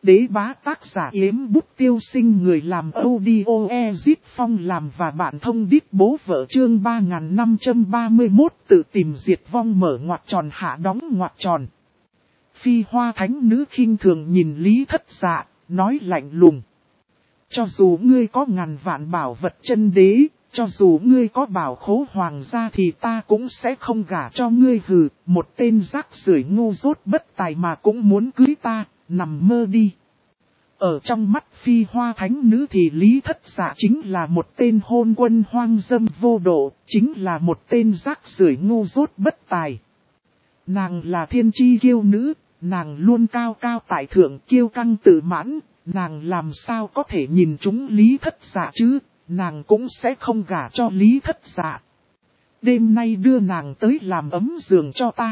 Đế bá tác giả Yếm Bút Tiêu Sinh, người làm audio Ezip Phong làm và bạn thông đít bố vợ, chương 3531 tự tìm diệt vong, mở ngoặc tròn hạ đóng ngoặc tròn. Phi Hoa thánh nữ khinh thường nhìn Lý Thất Dạ, nói lạnh lùng. Cho dù ngươi có ngàn vạn bảo vật chân đế, cho dù ngươi có bảo khố hoàng gia thì ta cũng sẽ không gả cho ngươi. Hừ, một tên rác rưởi ngu dốt bất tài mà cũng muốn cưới ta, nằm mơ đi. Ở trong mắt Phi Hoa thánh nữ thì Lý Thất Dạ chính là một tên hôn quân hoang dâm vô độ, chính là một tên rác rưởi ngu dốt bất tài. Nàng là thiên chi kiêu nữ, nàng luôn cao cao tại thượng, kiêu căng tự mãn, nàng làm sao có thể nhìn trúng Lý Thất Dạ chứ, nàng cũng sẽ không gả cho Lý Thất Dạ. Đêm nay đưa nàng tới làm ấm giường cho ta.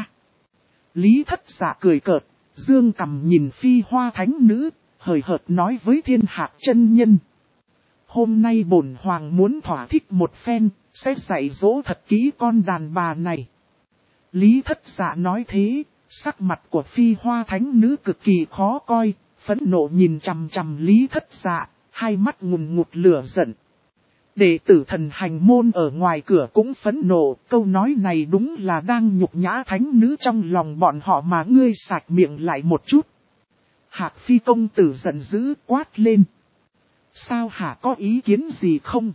Lý Thất Dạ cười cợt, dương cằm nhìn Phi Hoa thánh nữ, hời hợt nói với Thiên Hạc chân nhân. Hôm nay bổn hoàng muốn thỏa thích một phen, sẽ dạy dỗ thật kỹ con đàn bà này. Lý Thất Dạ nói thế, sắc mặt của Phi Hoa thánh nữ cực kỳ khó coi, phẫn nộ nhìn chằm chằm Lý Thất Dạ, hai mắt ngùn ngụt lửa giận. Đệ tử Thần Hành môn ở ngoài cửa cũng phẫn nộ, câu nói này đúng là đang nhục nhã thánh nữ trong lòng bọn họ mà ngươi sạch miệng lại một chút. Hạc Phi công tử giận dữ quát lên. Sao hả, có ý kiến gì không?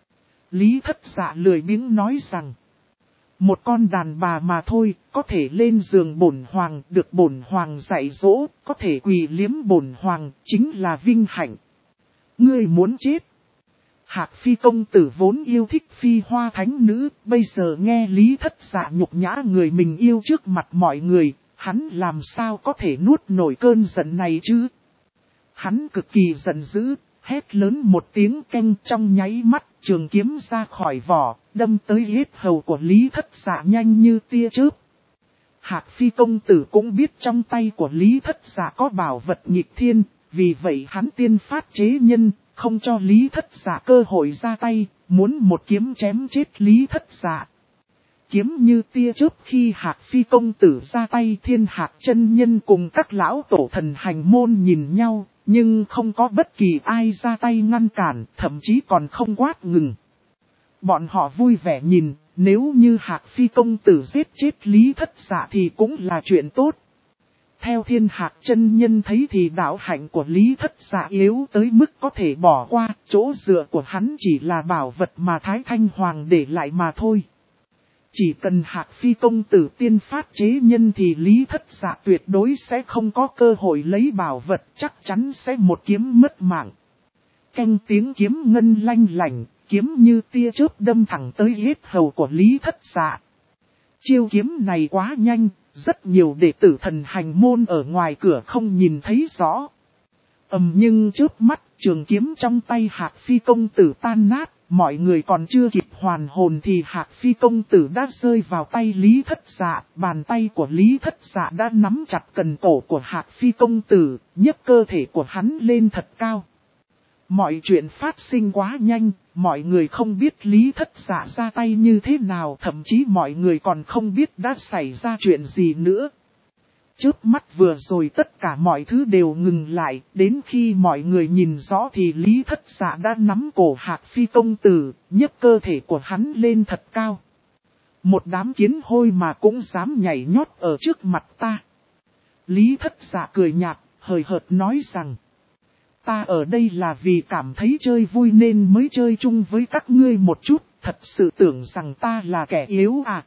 Lý Thất Dạ lười biếng nói rằng. Một con đàn bà mà thôi, có thể lên giường bổn hoàng, được bổn hoàng dạy dỗ, có thể quỳ liếm bổn hoàng, chính là vinh hạnh. Ngươi muốn chết. Hạc Phi công tử vốn yêu thích Phi Hoa thánh nữ, bây giờ nghe Lý Thất Dạ nhục nhã người mình yêu trước mặt mọi người, hắn làm sao có thể nuốt nổi cơn giận này chứ? Hắn cực kỳ giận dữ, hét lớn một tiếng canh, trong nháy mắt, trường kiếm ra khỏi vỏ, đâm tới yết hầu của Lý Thất Dạ nhanh như tia chớp. Hạc Phi công tử cũng biết trong tay của Lý Thất Dạ có bảo vật nghịch thiên, vì vậy hắn tiên phát chế nhân, không cho Lý Thất Dạ cơ hội ra tay, muốn một kiếm chém chết Lý Thất Dạ. Kiếm như tia chớp, khi Hạc Phi công tử ra tay, Thiên Hạc chân nhân cùng các lão tổ Thần Hành môn nhìn nhau, nhưng không có bất kỳ ai ra tay ngăn cản, thậm chí còn không quát ngừng. Bọn họ vui vẻ nhìn, nếu như Hạc Phi công tử giết chết Lý Thất Dạ thì cũng là chuyện tốt. Theo Thiên Hạc chân nhân thấy thì đạo hạnh của Lý Thất Dạ yếu tới mức có thể bỏ qua, chỗ dựa của hắn chỉ là bảo vật mà Thái Thanh Hoàng để lại mà thôi. Chỉ cần Hạc Phi công tử tiên phát chế nhân thì Lý Thất Dạ tuyệt đối sẽ không có cơ hội lấy bảo vật, chắc chắn sẽ một kiếm mất mạng. Canh tiếng kiếm ngân lanh lảnh, kiếm như tia chớp đâm thẳng tới yết hầu của Lý Thất Dạ. Chiêu kiếm này quá nhanh, rất nhiều đệ tử Thần Hành môn ở ngoài cửa không nhìn thấy rõ. Nhưng chớp mắt, trường kiếm trong tay Hạc Phi công tử tan nát, mọi người còn chưa kịp hoàn hồn thì Hạc Phi công tử đã rơi vào tay Lý Thất Dạ, bàn tay của Lý Thất Dạ đã nắm chặt cần cổ của Hạc Phi công tử, nhấc cơ thể của hắn lên thật cao. Mọi chuyện phát sinh quá nhanh, mọi người không biết Lý Thất Dạ ra tay như thế nào, thậm chí mọi người còn không biết đã xảy ra chuyện gì nữa. Chớp mắt vừa rồi tất cả mọi thứ đều ngừng lại, đến khi mọi người nhìn rõ thì Lý Thất Dạ đã nắm cổ Hạc Phi công tử, nhấc cơ thể của hắn lên thật cao. Một đám kiến hôi mà cũng dám nhảy nhót ở trước mặt ta. Lý Thất Dạ cười nhạt, hời hợt nói rằng. Ta ở đây là vì cảm thấy chơi vui nên mới chơi chung với các ngươi một chút, thật sự tưởng rằng ta là kẻ yếu à.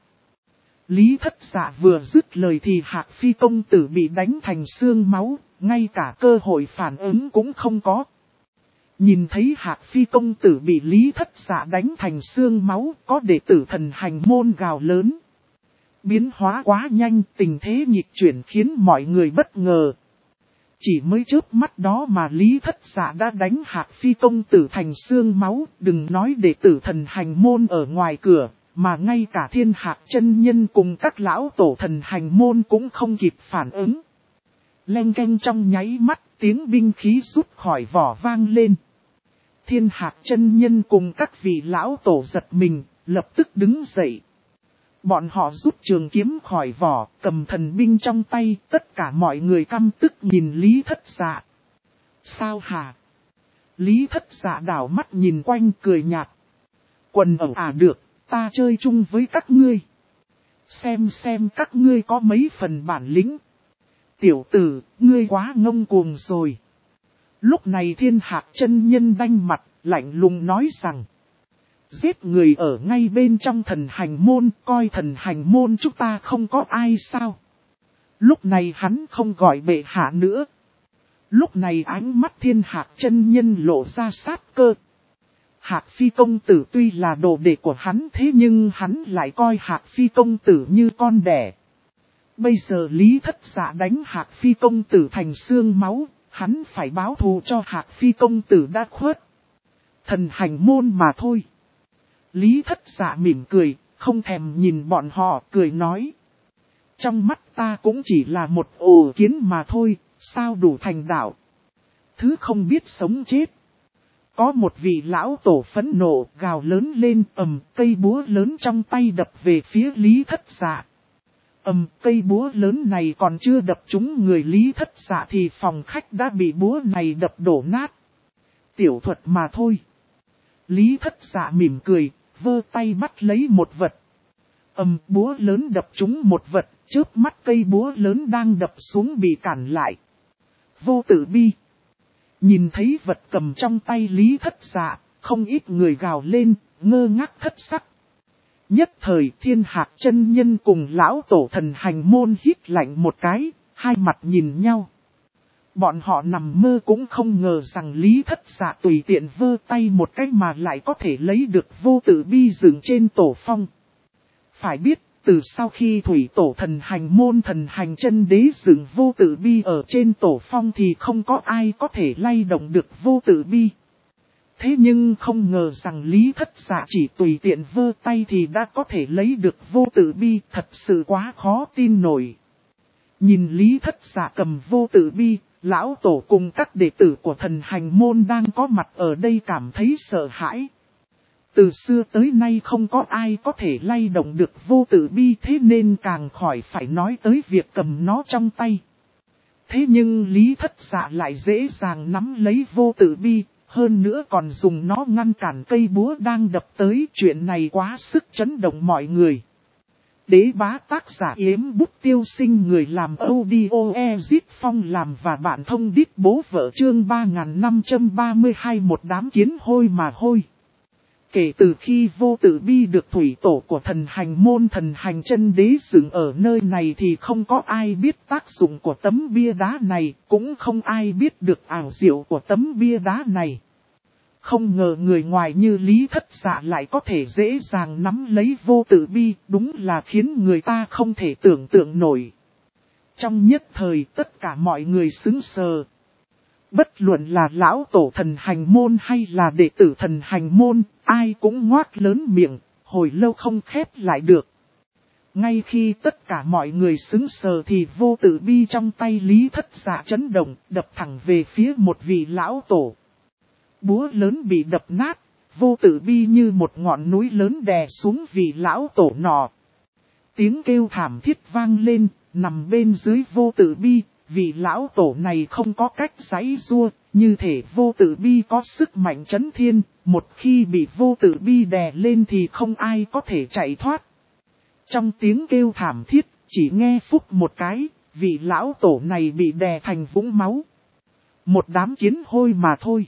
Lý Thất Dạ vừa dứt lời thì Hạc Phi công tử bị đánh thành xương máu, ngay cả cơ hội phản ứng cũng không có. Nhìn thấy Hạc Phi công tử bị Lý Thất Dạ đánh thành xương máu, có đệ tử Thần Hành môn gào lớn. Biến hóa quá nhanh, tình thế nghịch chuyển khiến mọi người bất ngờ. Chỉ mới chớp mắt đó mà Lý Thất Dạ đã đánh Hạc Phi công tử thành xương máu, đừng nói đệ tử Thần Hành môn ở ngoài cửa, mà ngay cả Thiên Hạc chân nhân cùng các lão tổ Thần Hành môn cũng không kịp phản ứng. Leng keng trong nháy mắt, tiếng binh khí rút khỏi vỏ vang lên. Thiên Hạc chân nhân cùng các vị lão tổ giật mình, lập tức đứng dậy. Bọn họ rút trường kiếm khỏi vỏ, cầm thần binh trong tay, tất cả mọi người căm tức nhìn Lý Thất Dạ. Sao hả? Lý Thất Dạ đảo mắt nhìn quanh cười nhạt. Quần ẩu à được, ta chơi chung với các ngươi. Xem các ngươi có mấy phần bản lĩnh. Tiểu tử, ngươi quá ngông cuồng rồi. Lúc này Thiên Hạc chân nhân đanh mặt, lạnh lùng nói rằng. Giết người ở ngay bên trong thần hành môn, coi thần hành môn chúng ta không có ai sao. Lúc này hắn không gọi bệ hạ nữa. Lúc này ánh mắt Thiên Hạc chân nhân lộ ra sát cơ. Hạc Phi công tử tuy là đồ đệ của hắn thế nhưng hắn lại coi Hạc Phi công tử như con đẻ. Bây giờ Lý Thất Dạ đánh Hạc Phi công tử thành xương máu, hắn phải báo thù cho Hạc Phi công tử đã khuất. Thần hành môn mà thôi. Lý Thất Dạ mỉm cười, không thèm nhìn bọn họ, cười nói. Trong mắt ta cũng chỉ là một ổ kiến mà thôi, sao đủ thành đạo. Thứ không biết sống chết. Có một vị lão tổ phẫn nộ, gào lớn lên, cây búa lớn trong tay đập về phía Lý Thất Dạ. Cây búa lớn này còn chưa đập trúng người Lý Thất Dạ thì phòng khách đã bị búa này đập đổ nát. Tiểu thuật mà thôi. Lý Thất Dạ mỉm cười, vơ tay bắt lấy một vật. Búa lớn đập trúng một vật, chớp mắt cây búa lớn đang đập xuống bị cản lại. Vô Tử Bi. Nhìn thấy vật cầm trong tay Lý Thất Dạ, không ít người gào lên, ngơ ngác thất sắc. Nhất thời Thiên Hạc chân nhân cùng lão tổ thần hành môn hít lạnh một cái, hai mặt nhìn nhau. Bọn họ nằm mơ cũng không ngờ rằng Lý Thất Dạ tùy tiện vơ tay một cái mà lại có thể lấy được Vô Tử Bi dựng trên tổ phong. Phải biết, từ sau khi thủy tổ thần hành môn thần hành chân đế dựng Vô Tử Bi ở trên tổ phong thì không có ai có thể lay động được Vô Tử Bi. Thế nhưng không ngờ rằng Lý Thất Dạ chỉ tùy tiện vơ tay thì đã có thể lấy được Vô Tử Bi, thật sự quá khó tin nổi. Nhìn Lý Thất Dạ cầm Vô Tử Bi, lão tổ cùng các đệ tử của thần hành môn đang có mặt ở đây cảm thấy sợ hãi. Từ xưa tới nay không có ai có thể lay động được Vô Tử Bi thế nên càng khỏi phải nói tới việc cầm nó trong tay. Thế nhưng Lý Thất Dạ lại dễ dàng nắm lấy Vô Tử Bi, hơn nữa còn dùng nó ngăn cản cây búa đang đập tới. Chuyện này quá sức chấn động mọi người. Đế bá tác giả Yếm Bút Tiêu Sinh, người làm audio Ezit Phong làm và bạn thông đít bố vợ, chương 3532, một đám kiến hôi mà hôi. Kể từ khi Vô Tử Bi được thủy tổ của thần hành môn thần hành chân đế dựng ở nơi này thì không có ai biết tác dụng của tấm bia đá này, cũng không ai biết được ảo diệu của tấm bia đá này. Không ngờ người ngoài như Lý Thất Dạ lại có thể dễ dàng nắm lấy Vô Tử Bi, đúng là khiến người ta không thể tưởng tượng nổi. Trong nhất thời tất cả mọi người sững sờ. Bất luận là lão tổ thần hành môn hay là đệ tử thần hành môn, ai cũng ngoác lớn miệng, hồi lâu không khép lại được. Ngay khi tất cả mọi người sững sờ thì Vô Tử Bi trong tay Lý Thất Dạ chấn động, đập thẳng về phía một vị lão tổ. Búa lớn bị đập nát, Vô Tử Bi như một ngọn núi lớn đè xuống vị lão tổ nọ. Tiếng kêu thảm thiết vang lên, nằm bên dưới Vô Tử Bi, vị lão tổ này không có cách giãy giụa, như thể Vô Tử Bi có sức mạnh chấn thiên, một khi bị Vô Tử Bi đè lên thì không ai có thể chạy thoát. Trong tiếng kêu thảm thiết, chỉ nghe phúc một cái, vị lão tổ này bị đè thành vũng máu. Một đám kiến hôi mà thôi.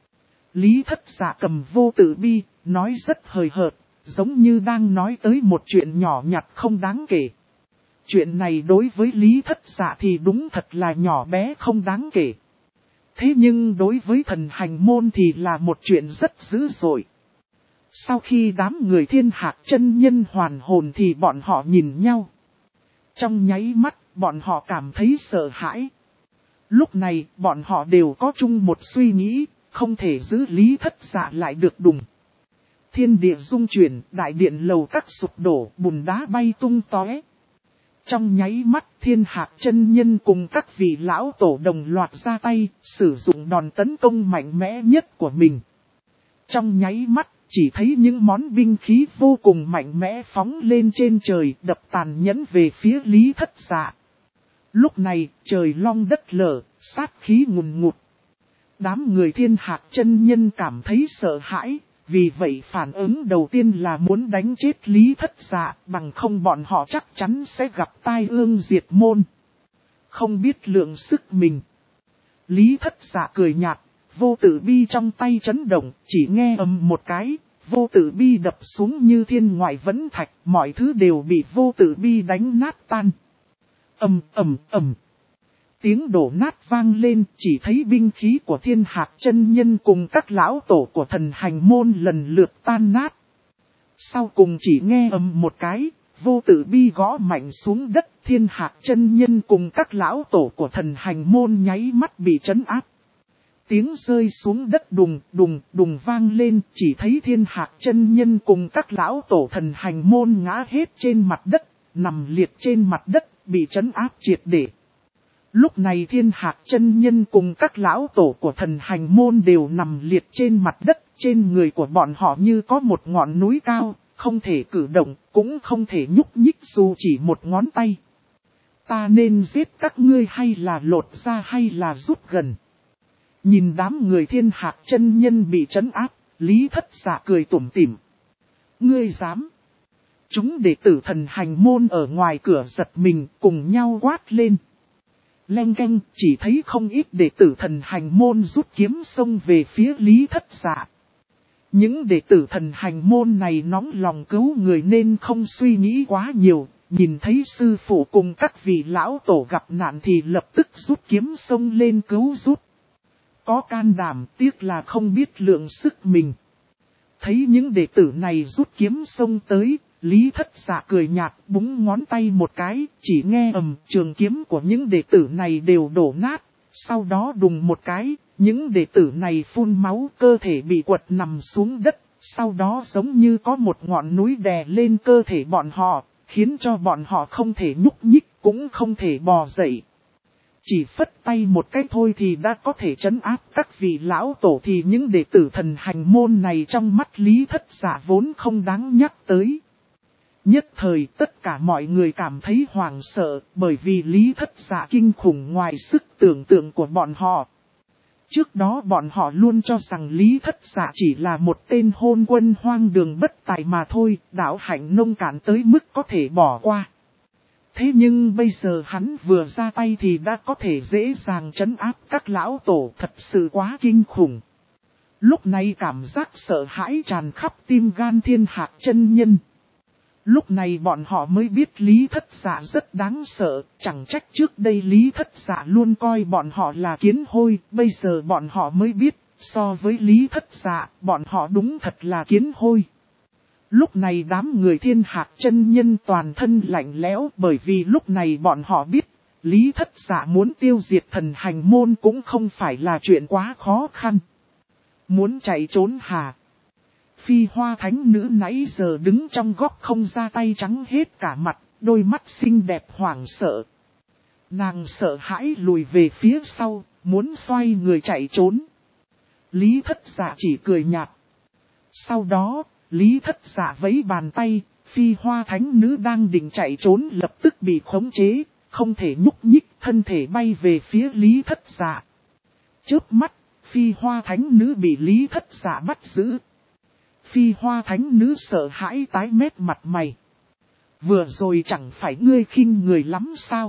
Lý Thất Dạ cầm Vô Tử Bi, nói rất hời hợt, giống như đang nói tới một chuyện nhỏ nhặt không đáng kể. Chuyện này đối với Lý Thất Dạ thì đúng thật là nhỏ bé không đáng kể. Thế nhưng đối với thần hành môn thì là một chuyện rất dữ dội. Sau khi đám người Thiên Hạc chân nhân hoàn hồn thì bọn họ nhìn nhau. Trong nháy mắt, bọn họ cảm thấy sợ hãi. Lúc này, bọn họ đều có chung một suy nghĩ, không thể giữ Lý Thất Dạ lại được đùng. Thiên địa rung chuyển, đại điện lầu các sụp đổ, bùn đá bay tung tóe. Trong nháy mắt, Thiên Hạc chân nhân cùng các vị lão tổ đồng loạt ra tay, sử dụng đòn tấn công mạnh mẽ nhất của mình. Trong nháy mắt, chỉ thấy những món binh khí vô cùng mạnh mẽ phóng lên trên trời, đập tàn nhẫn về phía Lý Thất Dạ. Lúc này, trời long đất lở, sát khí ngùn ngụt. Đám người Thiên Hạc chân nhân cảm thấy sợ hãi, vì vậy phản ứng đầu tiên là muốn đánh chết Lý Thất Dạ, bằng không bọn họ chắc chắn sẽ gặp tai ương diệt môn. Không biết lượng sức mình. Lý Thất Dạ cười nhạt, vô tử bi trong tay chấn động, chỉ nghe ầm một cái, vô tử bi đập xuống như thiên ngoại vấn thạch, mọi thứ đều bị vô tử bi đánh nát tan. Ầm ầm ầm. Tiếng đổ nát vang lên, chỉ thấy binh khí của Thiên Hạc chân nhân cùng các lão tổ của thần hành môn lần lượt tan nát. Sau cùng chỉ nghe ầm một cái, vô tử bi gõ mạnh xuống đất, Thiên Hạc chân nhân cùng các lão tổ của thần hành môn nháy mắt bị trấn áp. Tiếng rơi xuống đất đùng đùng đùng vang lên, chỉ thấy Thiên Hạc chân nhân cùng các lão tổ thần hành môn ngã hết trên mặt đất, nằm liệt trên mặt đất, bị trấn áp triệt để. Lúc này Thiên Hạc chân nhân cùng các lão tổ của thần hành môn đều nằm liệt trên mặt đất, trên người của bọn họ như có một ngọn núi cao, không thể cử động, cũng không thể nhúc nhích dù chỉ một ngón tay. Ta nên giết các ngươi hay là lột ra hay là rút gần? Nhìn đám người Thiên Hạc chân nhân bị trấn áp, Lý Thất Dạ cười tủm tỉm. Ngươi dám? Chúng đệ tử thần hành môn ở ngoài cửa giật mình cùng nhau quát lên. Leng keng, chỉ thấy không ít đệ tử thần hành môn rút kiếm xông về phía Lý Thất Dạ. Những đệ tử thần hành môn này nóng lòng cứu người nên không suy nghĩ quá nhiều, nhìn thấy sư phụ cùng các vị lão tổ gặp nạn thì lập tức rút kiếm xông lên cứu giúp. Có can đảm, tiếc là không biết lượng sức mình. Thấy những đệ tử này rút kiếm xông tới, Lý Thất Dạ cười nhạt, búng ngón tay một cái, chỉ nghe ầm, trường kiếm của những đệ tử này đều đổ nát. Sau đó đùng một cái, những đệ tử này phun máu, cơ thể bị quật nằm xuống đất. Sau đó giống như có một ngọn núi đè lên cơ thể bọn họ, khiến cho bọn họ không thể nhúc nhích, cũng không thể bò dậy. Chỉ phất tay một cái thôi thì đã có thể trấn áp các vị lão tổ, thì những đệ tử thần hành môn này trong mắt Lý Thất Dạ vốn không đáng nhắc tới. Nhất thời tất cả mọi người cảm thấy hoảng sợ, bởi vì Lý Thất Dạ kinh khủng ngoài sức tưởng tượng của bọn họ. Trước đó bọn họ luôn cho rằng Lý Thất Dạ chỉ là một tên hôn quân hoang đường bất tài mà thôi, đạo hạnh nông cạn tới mức có thể bỏ qua. Thế nhưng bây giờ hắn vừa ra tay thì đã có thể dễ dàng trấn áp các lão tổ, thật sự quá kinh khủng. Lúc này cảm giác sợ hãi tràn khắp tim gan Thiên Hạc chân nhân. Lúc này bọn họ mới biết Lý Thất Dạ rất đáng sợ, chẳng trách trước đây Lý Thất Dạ luôn coi bọn họ là kiến hôi, bây giờ bọn họ mới biết, so với Lý Thất Dạ, bọn họ đúng thật là kiến hôi. Lúc này đám người Thiên Hạc chân nhân toàn thân lạnh lẽo, bởi vì lúc này bọn họ biết, Lý Thất Dạ muốn tiêu diệt thần hành môn cũng không phải là chuyện quá khó khăn. Muốn chạy trốn hả? Phi Hoa thánh nữ nãy giờ đứng trong góc không ra tay trắng hết cả mặt, đôi mắt xinh đẹp hoảng sợ. Nàng sợ hãi lùi về phía sau, muốn xoay người chạy trốn. Lý Thất Dạ chỉ cười nhạt. Sau đó, Lý Thất Dạ vẫy bàn tay, Phi Hoa thánh nữ đang định chạy trốn lập tức bị khống chế, không thể nhúc nhích, thân thể bay về phía Lý Thất Dạ. Chớp mắt, Phi Hoa thánh nữ bị Lý Thất Dạ bắt giữ. Phi Hoa thánh nữ sợ hãi tái mét mặt mày. Vừa rồi chẳng phải ngươi khinh người lắm sao?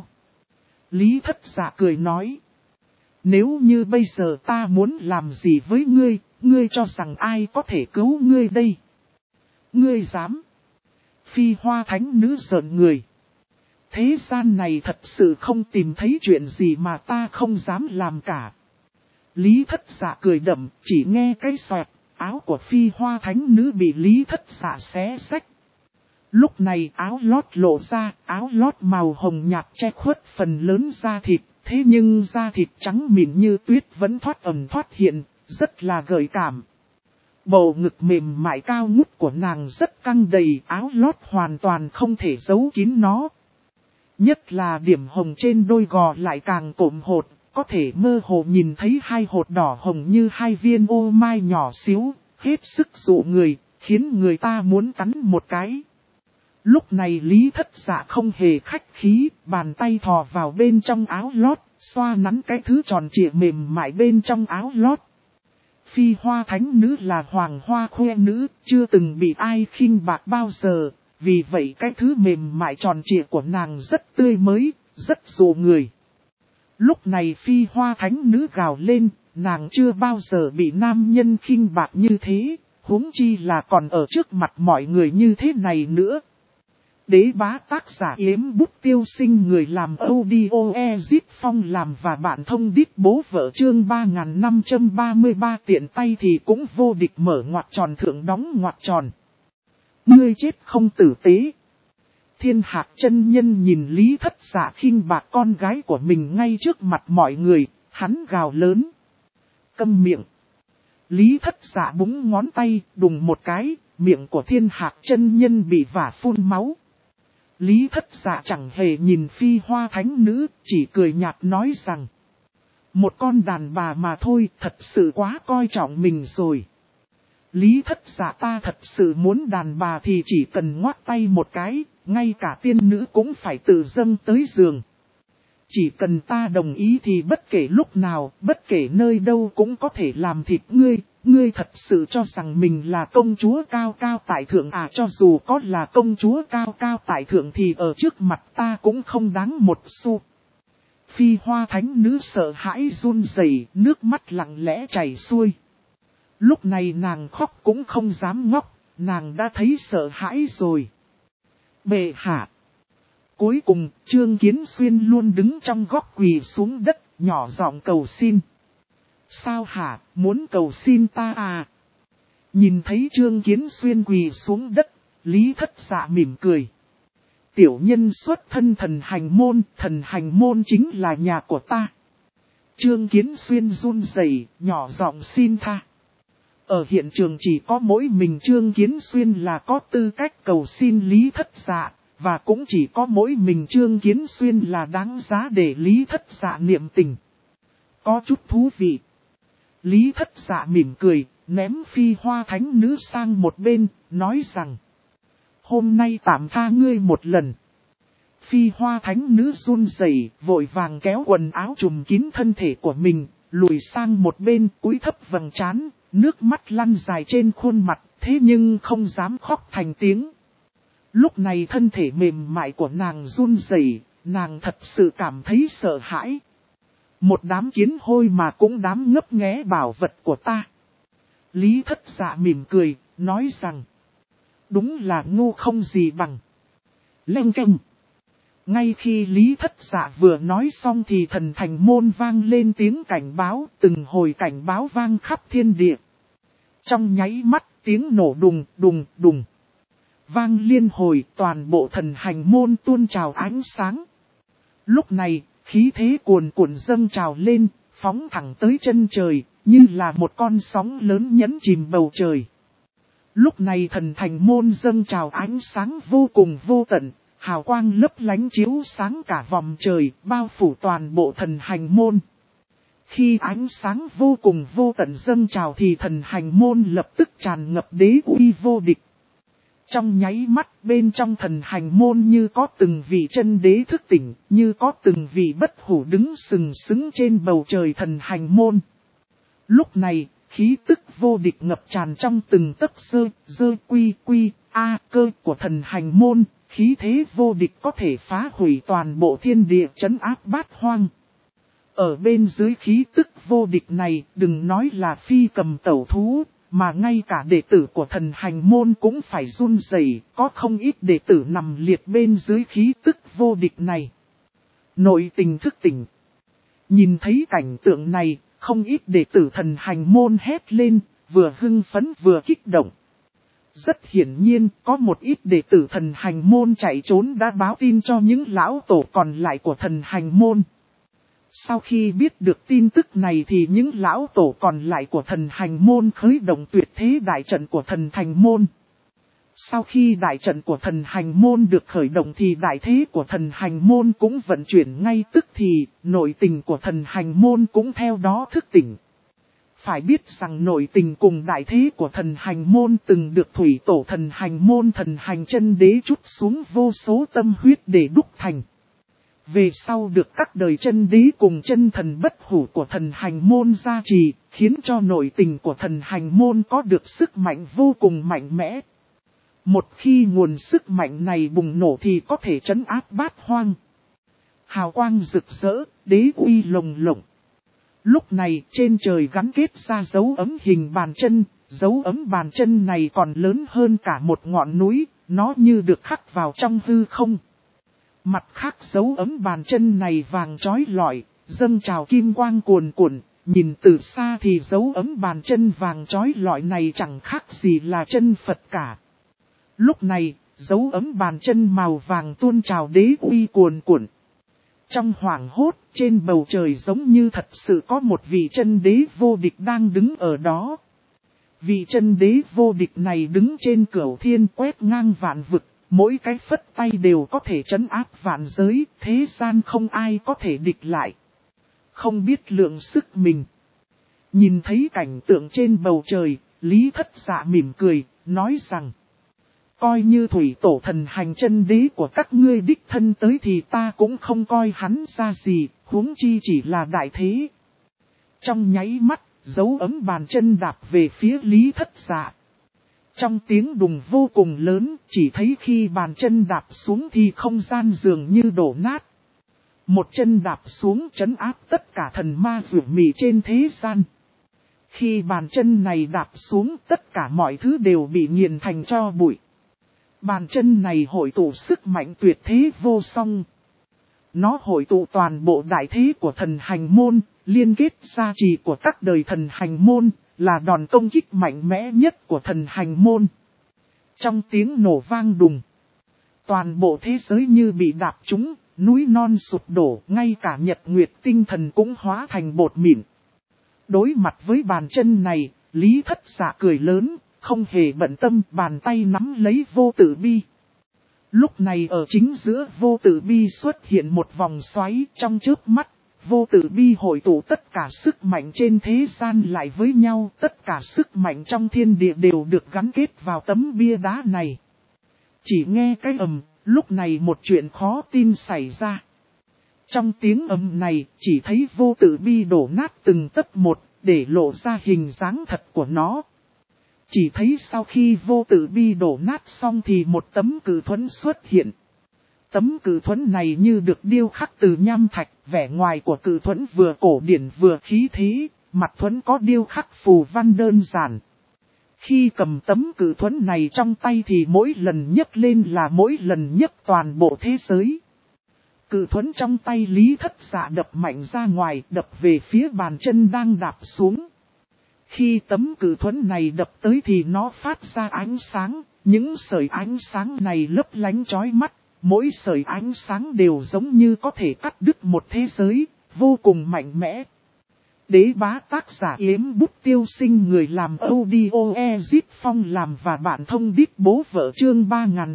Lý Thất Dạ cười nói. Nếu như bây giờ ta muốn làm gì với ngươi, ngươi cho rằng ai có thể cứu ngươi đây? Ngươi dám? Phi Hoa thánh nữ giận người. Thế gian này thật sự không tìm thấy chuyện gì mà ta không dám làm cả. Lý Thất Dạ cười đậm, chỉ nghe cái xoẹt. Áo của Phi Hoa thánh nữ bị Lý Thất Dạ xé xách. Lúc này áo lót lộ ra, áo lót màu hồng nhạt che khuất phần lớn da thịt, thế nhưng da thịt trắng mịn như tuyết vẫn thoát ẩn thoát hiện, rất là gợi cảm. Bầu ngực mềm mại cao ngút của nàng rất căng đầy, áo lót hoàn toàn không thể giấu kín nó. Nhất là điểm hồng trên đôi gò lại càng cộm hột. Có thể mơ hồ nhìn thấy hai hột đỏ hồng như hai viên ô mai nhỏ xíu, hết sức dụ người, khiến người ta muốn cắn một cái. Lúc này Lý Thất Dạ không hề khách khí, bàn tay thò vào bên trong áo lót, xoa nắn cái thứ tròn trịa mềm mại bên trong áo lót. Phi Hoa Thánh Nữ là hoàng hoa khoe nữ, chưa từng bị ai khinh bạc bao giờ, vì vậy cái thứ mềm mại tròn trịa của nàng rất tươi mới, rất dụ người. Lúc này Phi Hoa Thánh Nữ gào lên, nàng chưa bao giờ bị nam nhân khinh bạc như thế, huống chi là còn ở trước mặt mọi người như thế này nữa. Đế bá tác giả Yếm Bút Tiêu Sinh, người làm audio Ezit Phong làm và bạn thông đít bố vợ, chương 3533 tiện tay thì cũng vô địch, mở ngoặc tròn thượng đóng ngoặc tròn. Ngươi chết không tử tế. Thiên Hạc chân nhân nhìn Lý Thất Dạ khinh bạc con gái của mình ngay trước mặt mọi người, hắn gào lớn. Câm miệng. Lý Thất Dạ búng ngón tay, đùng một cái, miệng của Thiên Hạc chân nhân bị vả phun máu. Lý Thất Dạ chẳng hề nhìn Phi Hoa Thánh Nữ, chỉ cười nhạt nói rằng. Một con đàn bà mà thôi, thật sự quá coi trọng mình rồi. Lý Thất Dạ, ta thật sự muốn đàn bà thì chỉ cần ngoắt tay một cái, ngay cả tiên nữ cũng phải tự dâng tới giường. Chỉ cần ta đồng ý thì bất kể lúc nào, bất kể nơi đâu cũng có thể làm thịt ngươi. Ngươi thật sự cho rằng mình là công chúa cao cao tại thượng à? Cho dù có là công chúa cao cao tại thượng thì ở trước mặt ta cũng không đáng một xu. Phi Hoa Thánh Nữ sợ hãi run rẩy, nước mắt lặng lẽ chảy xuôi. Lúc này nàng khóc cũng không dám ngóc, nàng đã thấy sợ hãi rồi. Bệ hạ. Cuối cùng, Trương Kiến Xuyên luôn đứng trong góc quỳ xuống đất, nhỏ giọng cầu xin. Sao hả, muốn cầu xin ta à? Nhìn thấy Trương Kiến Xuyên quỳ xuống đất, Lý Thất Dạ mỉm cười. Tiểu nhân xuất thân thần hành môn chính là nhà của ta. Trương Kiến Xuyên run rẩy, nhỏ giọng xin tha. Ở hiện trường chỉ có mỗi mình Trương Kiến Xuyên là có tư cách cầu xin Lý Thất Dạ, và cũng chỉ có mỗi mình Trương Kiến Xuyên là đáng giá để Lý Thất Dạ niệm tình. Có chút thú vị. Lý Thất Dạ mỉm cười, ném Phi Hoa Thánh Nữ sang một bên, nói rằng. Hôm nay tạm tha ngươi một lần. Phi Hoa Thánh Nữ run rẩy, vội vàng kéo quần áo trùm kín thân thể của mình, lùi sang một bên, cúi thấp vầng trán, nước mắt lăn dài trên khuôn mặt, thế nhưng không dám khóc thành tiếng. Lúc này thân thể mềm mại của nàng run rẩy, nàng thật sự cảm thấy sợ hãi. Một đám kiến hôi mà cũng dám ngấp nghé bảo vật của ta. Lý Thất Dạ mỉm cười, nói rằng. Đúng là ngu không gì bằng. Leng keng. Ngay khi Lý Thất Dạ vừa nói xong thì thần thành môn vang lên tiếng cảnh báo, từng hồi cảnh báo vang khắp thiên địa. Trong nháy mắt tiếng nổ đùng đùng đùng. Vang liên hồi, toàn bộ thần hành môn tuôn trào ánh sáng. Lúc này, khí thế cuồn cuộn dâng trào lên, phóng thẳng tới chân trời, như là một con sóng lớn nhấn chìm bầu trời. Lúc này thần thành môn dâng trào ánh sáng vô cùng vô tận, hào quang lấp lánh chiếu sáng cả vòng trời, bao phủ toàn bộ thần hành môn. Khi ánh sáng vô cùng vô tận dâng trào thì thần hành môn lập tức tràn ngập đế uy vô địch. Trong nháy mắt bên trong thần hành môn như có từng vị chân đế thức tỉnh, như có từng vị bất hủ đứng sừng sững trên bầu trời thần hành môn. Lúc này, khí tức vô địch ngập tràn trong từng tấc cơ của thần hành môn, khí thế vô địch có thể phá hủy toàn bộ thiên địa trấn áp bát hoang. Ở bên dưới khí tức vô địch này, đừng nói là phi cầm tẩu thú, mà ngay cả đệ tử của thần hành môn cũng phải run rẩy, có không ít đệ tử nằm liệt bên dưới khí tức vô địch này. Nội tình thức tỉnh. Nhìn thấy cảnh tượng này, không ít đệ tử thần hành môn hét lên, vừa hưng phấn vừa kích động. Rất hiển nhiên, có một ít đệ tử thần hành môn chạy trốn đã báo tin cho những lão tổ còn lại của thần hành môn. Sau khi biết được tin tức này thì những lão tổ còn lại của thần hành môn khởi động tuyệt thế đại trận của thần hành môn. Sau khi đại trận của thần hành môn được khởi động thì đại thế của thần hành môn cũng vận chuyển ngay tức thì, nội tình của thần hành môn cũng theo đó thức tỉnh. Phải biết rằng nội tình cùng đại thế của thần hành môn từng được thủy tổ thần hành môn thần hành chân đế trút xuống vô số tâm huyết để đúc thành. Về sau được các đời chân đế cùng chân thần bất hủ của thần hành môn gia trì, khiến cho nội tình của thần hành môn có được sức mạnh vô cùng mạnh mẽ. Một khi nguồn sức mạnh này bùng nổ thì có thể trấn áp bát hoang. Hào quang rực rỡ, đế uy lồng lộng. Lúc này trên trời gắn kết ra dấu ấm hình bàn chân, dấu ấm bàn chân này còn lớn hơn cả một ngọn núi, nó như được khắc vào trong hư không. Mặt khác dấu ấm bàn chân này vàng chói lọi, dâng trào kim quang cuồn cuộn, nhìn từ xa thì dấu ấm bàn chân vàng chói lọi này chẳng khác gì là chân Phật cả. Lúc này, dấu ấm bàn chân màu vàng tuôn trào đế uy cuồn cuộn. Trong hoảng hốt, trên bầu trời giống như thật sự có một vị chân đế vô địch đang đứng ở đó. Vị chân đế vô địch này đứng trên cửu thiên quét ngang vạn vực, mỗi cái phất tay đều có thể trấn áp vạn giới, thế gian không ai có thể địch lại. Không biết lượng sức mình. Nhìn thấy cảnh tượng trên bầu trời, Lý Thất Dạ mỉm cười, nói rằng: coi như thủy tổ thần hành chân đế của các ngươi đích thân tới thì ta cũng không coi hắn ra gì, huống chi chỉ là đại thế. Trong nháy mắt, dấu ấm bàn chân đạp về phía Lý Thất Dạ. Trong tiếng đùng vô cùng lớn, chỉ thấy khi bàn chân đạp xuống thì không gian dường như đổ nát. Một chân đạp xuống trấn áp tất cả thần ma dữ mị trên thế gian. Khi bàn chân này đạp xuống, tất cả mọi thứ đều bị nghiền thành tro bụi. Bàn chân này hội tụ sức mạnh tuyệt thế vô song. Nó hội tụ toàn bộ đại thế của thần hành môn, liên kết gia trì của các đời thần hành môn, là đòn công kích mạnh mẽ nhất của thần hành môn. Trong tiếng nổ vang đùng, toàn bộ thế giới như bị đạp trúng, núi non sụp đổ, ngay cả nhật nguyệt tinh thần cũng hóa thành bột mịn. Đối mặt với bàn chân này, Lý Thất Dạ cười lớn, không hề bận tâm, bàn tay nắm lấy vô tử bi. Lúc này ở chính giữa vô tử bi xuất hiện một vòng xoáy, trong chớp mắt, vô tử bi hội tụ tất cả sức mạnh trên thế gian lại với nhau, tất cả sức mạnh trong thiên địa đều được gắn kết vào tấm bia đá này. Chỉ nghe cái ầm, lúc này một chuyện khó tin xảy ra. Trong tiếng ầm này, chỉ thấy vô tử bi đổ nát từng tấc một, để lộ ra hình dáng thật của nó. Chỉ thấy sau khi vô tử bi đổ nát xong thì một tấm cự thuẫn xuất hiện. Tấm cự thuẫn này như được điêu khắc từ nham thạch, vẻ ngoài của cự thuẫn vừa cổ điển vừa khí thế, mặt thuẫn có điêu khắc phù văn đơn giản. Khi cầm tấm cự thuẫn này trong tay thì mỗi lần nhấc lên là mỗi lần nhấc toàn bộ thế giới. Cự thuẫn trong tay Lý Thất Dạ đập mạnh ra ngoài, đập về phía bàn chân đang đạp xuống. Khi tấm cự thuẫn này đập tới thì nó phát ra ánh sáng, những sợi ánh sáng này lấp lánh chói mắt, mỗi sợi ánh sáng đều giống như có thể cắt đứt một thế giới, vô cùng mạnh mẽ. Đế bá tác giả Yếm Bút Tiêu Sinh, người làm audio Ezit Phong làm và bạn thông đít bố vợ, chương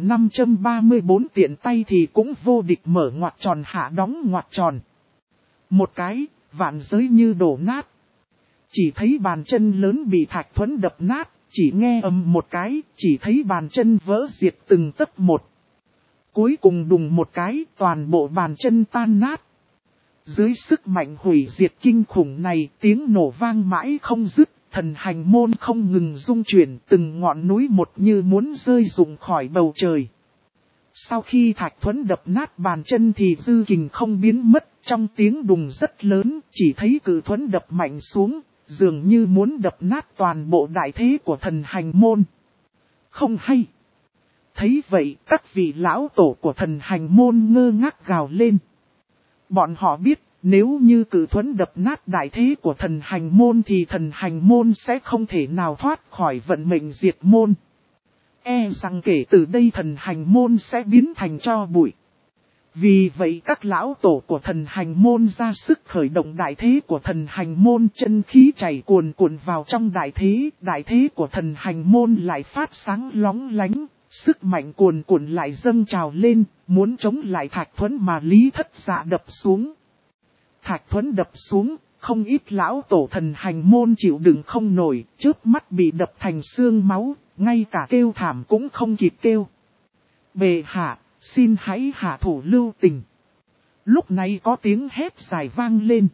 3534 tiện tay thì cũng vô địch, mở ngoặc tròn hạ đóng ngoặc tròn. Một cái, vạn giới như đổ nát. Chỉ thấy bàn chân lớn bị thạch thuẫn đập nát, chỉ nghe ầm một cái, chỉ thấy bàn chân vỡ diệt từng tấc một. Cuối cùng đùng một cái, toàn bộ bàn chân tan nát. Dưới sức mạnh hủy diệt kinh khủng này, tiếng nổ vang mãi không dứt, thần hành môn không ngừng rung chuyển, từng ngọn núi một như muốn rơi rụng khỏi bầu trời. Sau khi thạch thuẫn đập nát bàn chân thì dư kình không biến mất, trong tiếng đùng rất lớn, chỉ thấy cự thuẫn đập mạnh xuống, dường như muốn đập nát toàn bộ đại thế của thần hành môn. Không hay. Thấy vậy, các vị lão tổ của thần hành môn ngơ ngác gào lên. Bọn họ biết, nếu như cự thuẫn đập nát đại thế của thần hành môn thì thần hành môn sẽ không thể nào thoát khỏi vận mệnh diệt môn. E rằng kể từ đây thần hành môn sẽ biến thành tro bụi. Vì vậy các lão tổ của thần hành môn ra sức khởi động đại thế của thần hành môn, chân khí chảy cuồn cuộn vào trong đại thế của thần hành môn lại phát sáng lóng lánh, sức mạnh cuồn cuộn lại dâng trào lên, muốn chống lại thạch thuẫn mà Lý Thất Dạ đập xuống. Thạch thuẫn đập xuống, không ít lão tổ thần hành môn chịu đựng không nổi, chớp mắt bị đập thành xương máu, ngay cả kêu thảm cũng không kịp kêu. Bệ hạ, xin hãy hạ thủ lưu tình. Lúc này có tiếng hét dài vang lên.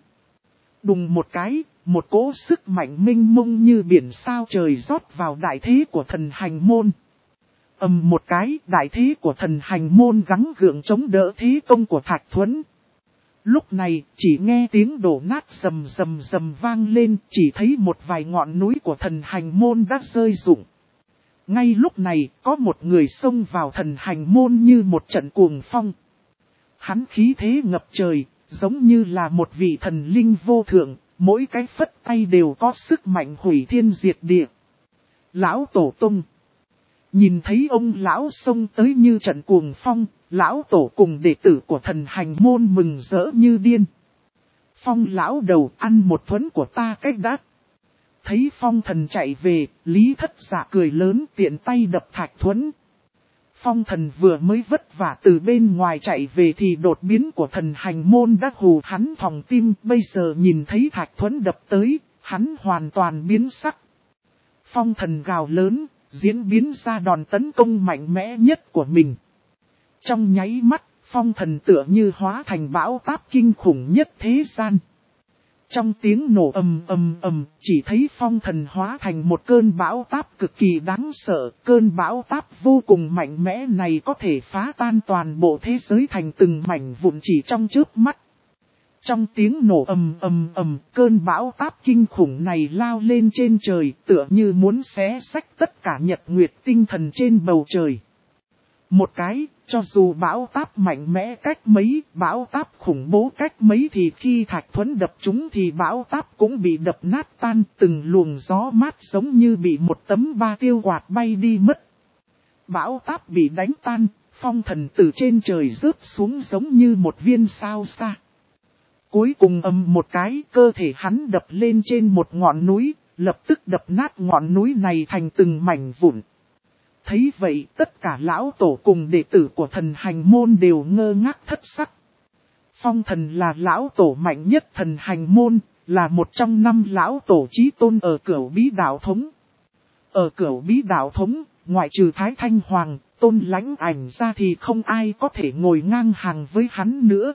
Đùng một cái, một cỗ sức mạnh mênh mông như biển sao trời rót vào đại thế của thần hành môn. Ầm một cái, đại thế của thần hành môn gắng gượng chống đỡ thế công của Thạch Thuẫn. Lúc này, chỉ nghe tiếng đổ nát rầm rầm rầm vang lên, chỉ thấy một vài ngọn núi của thần hành môn đã rơi rụng. Ngay lúc này, có một người xông vào thần hành môn như một trận cuồng phong. Hắn khí thế ngập trời, giống như là một vị thần linh vô thượng, mỗi cái phất tay đều có sức mạnh hủy thiên diệt địa. Lão Tổ Tông. Nhìn thấy ông lão xông tới như trận cuồng phong, lão tổ cùng đệ tử của thần hành môn mừng rỡ như điên. Phong lão đầu ăn một thuẫn của ta cách đắt. Thấy Phong thần chạy về, Lý Thất Dạ cười lớn tiện tay đập Thạch Thuẫn. Phong thần vừa mới vất vả từ bên ngoài chạy về thì đột biến của thần hành môn đã hù hắn thòng tim. Bây giờ nhìn thấy Thạch Thuẫn đập tới, hắn hoàn toàn biến sắc. Phong thần gào lớn, diễn biến ra đòn tấn công mạnh mẽ nhất của mình. Trong nháy mắt, phong thần tựa như hóa thành bão táp kinh khủng nhất thế gian. Trong tiếng nổ ầm ầm ầm, chỉ thấy phong thần hóa thành một cơn bão táp cực kỳ đáng sợ. Cơn bão táp vô cùng mạnh mẽ này có thể phá tan toàn bộ thế giới thành từng mảnh vụn chỉ trong chớp mắt. Trong tiếng nổ ầm ầm ầm, cơn bão táp kinh khủng này lao lên trên trời, tựa như muốn xé xách tất cả nhật nguyệt tinh thần trên bầu trời. Một cái, cho dù bão táp mạnh mẽ cách mấy, bão táp khủng bố cách mấy thì khi Thạch Thuẫn đập chúng thì bão táp cũng bị đập nát tan, từng luồng gió mát giống như bị một tấm ba tiêu quạt bay đi mất. Bão táp bị đánh tan, phong thần từ trên trời rớt xuống giống như một viên sao xa. Cuối cùng ầm một cái, cơ thể hắn đập lên trên một ngọn núi, lập tức đập nát ngọn núi này thành từng mảnh vụn. Thấy vậy, tất cả lão tổ cùng đệ tử của thần hành môn đều ngơ ngác thất sắc. Phong thần là lão tổ mạnh nhất thần hành môn, là một trong 5 lão tổ chí tôn ở Cửu Bí Đạo Thống. Ở Cửu Bí Đạo Thống, ngoại trừ Thái Thanh Hoàng, Tôn Lãnh Ảnh ra thì không ai có thể ngồi ngang hàng với hắn nữa.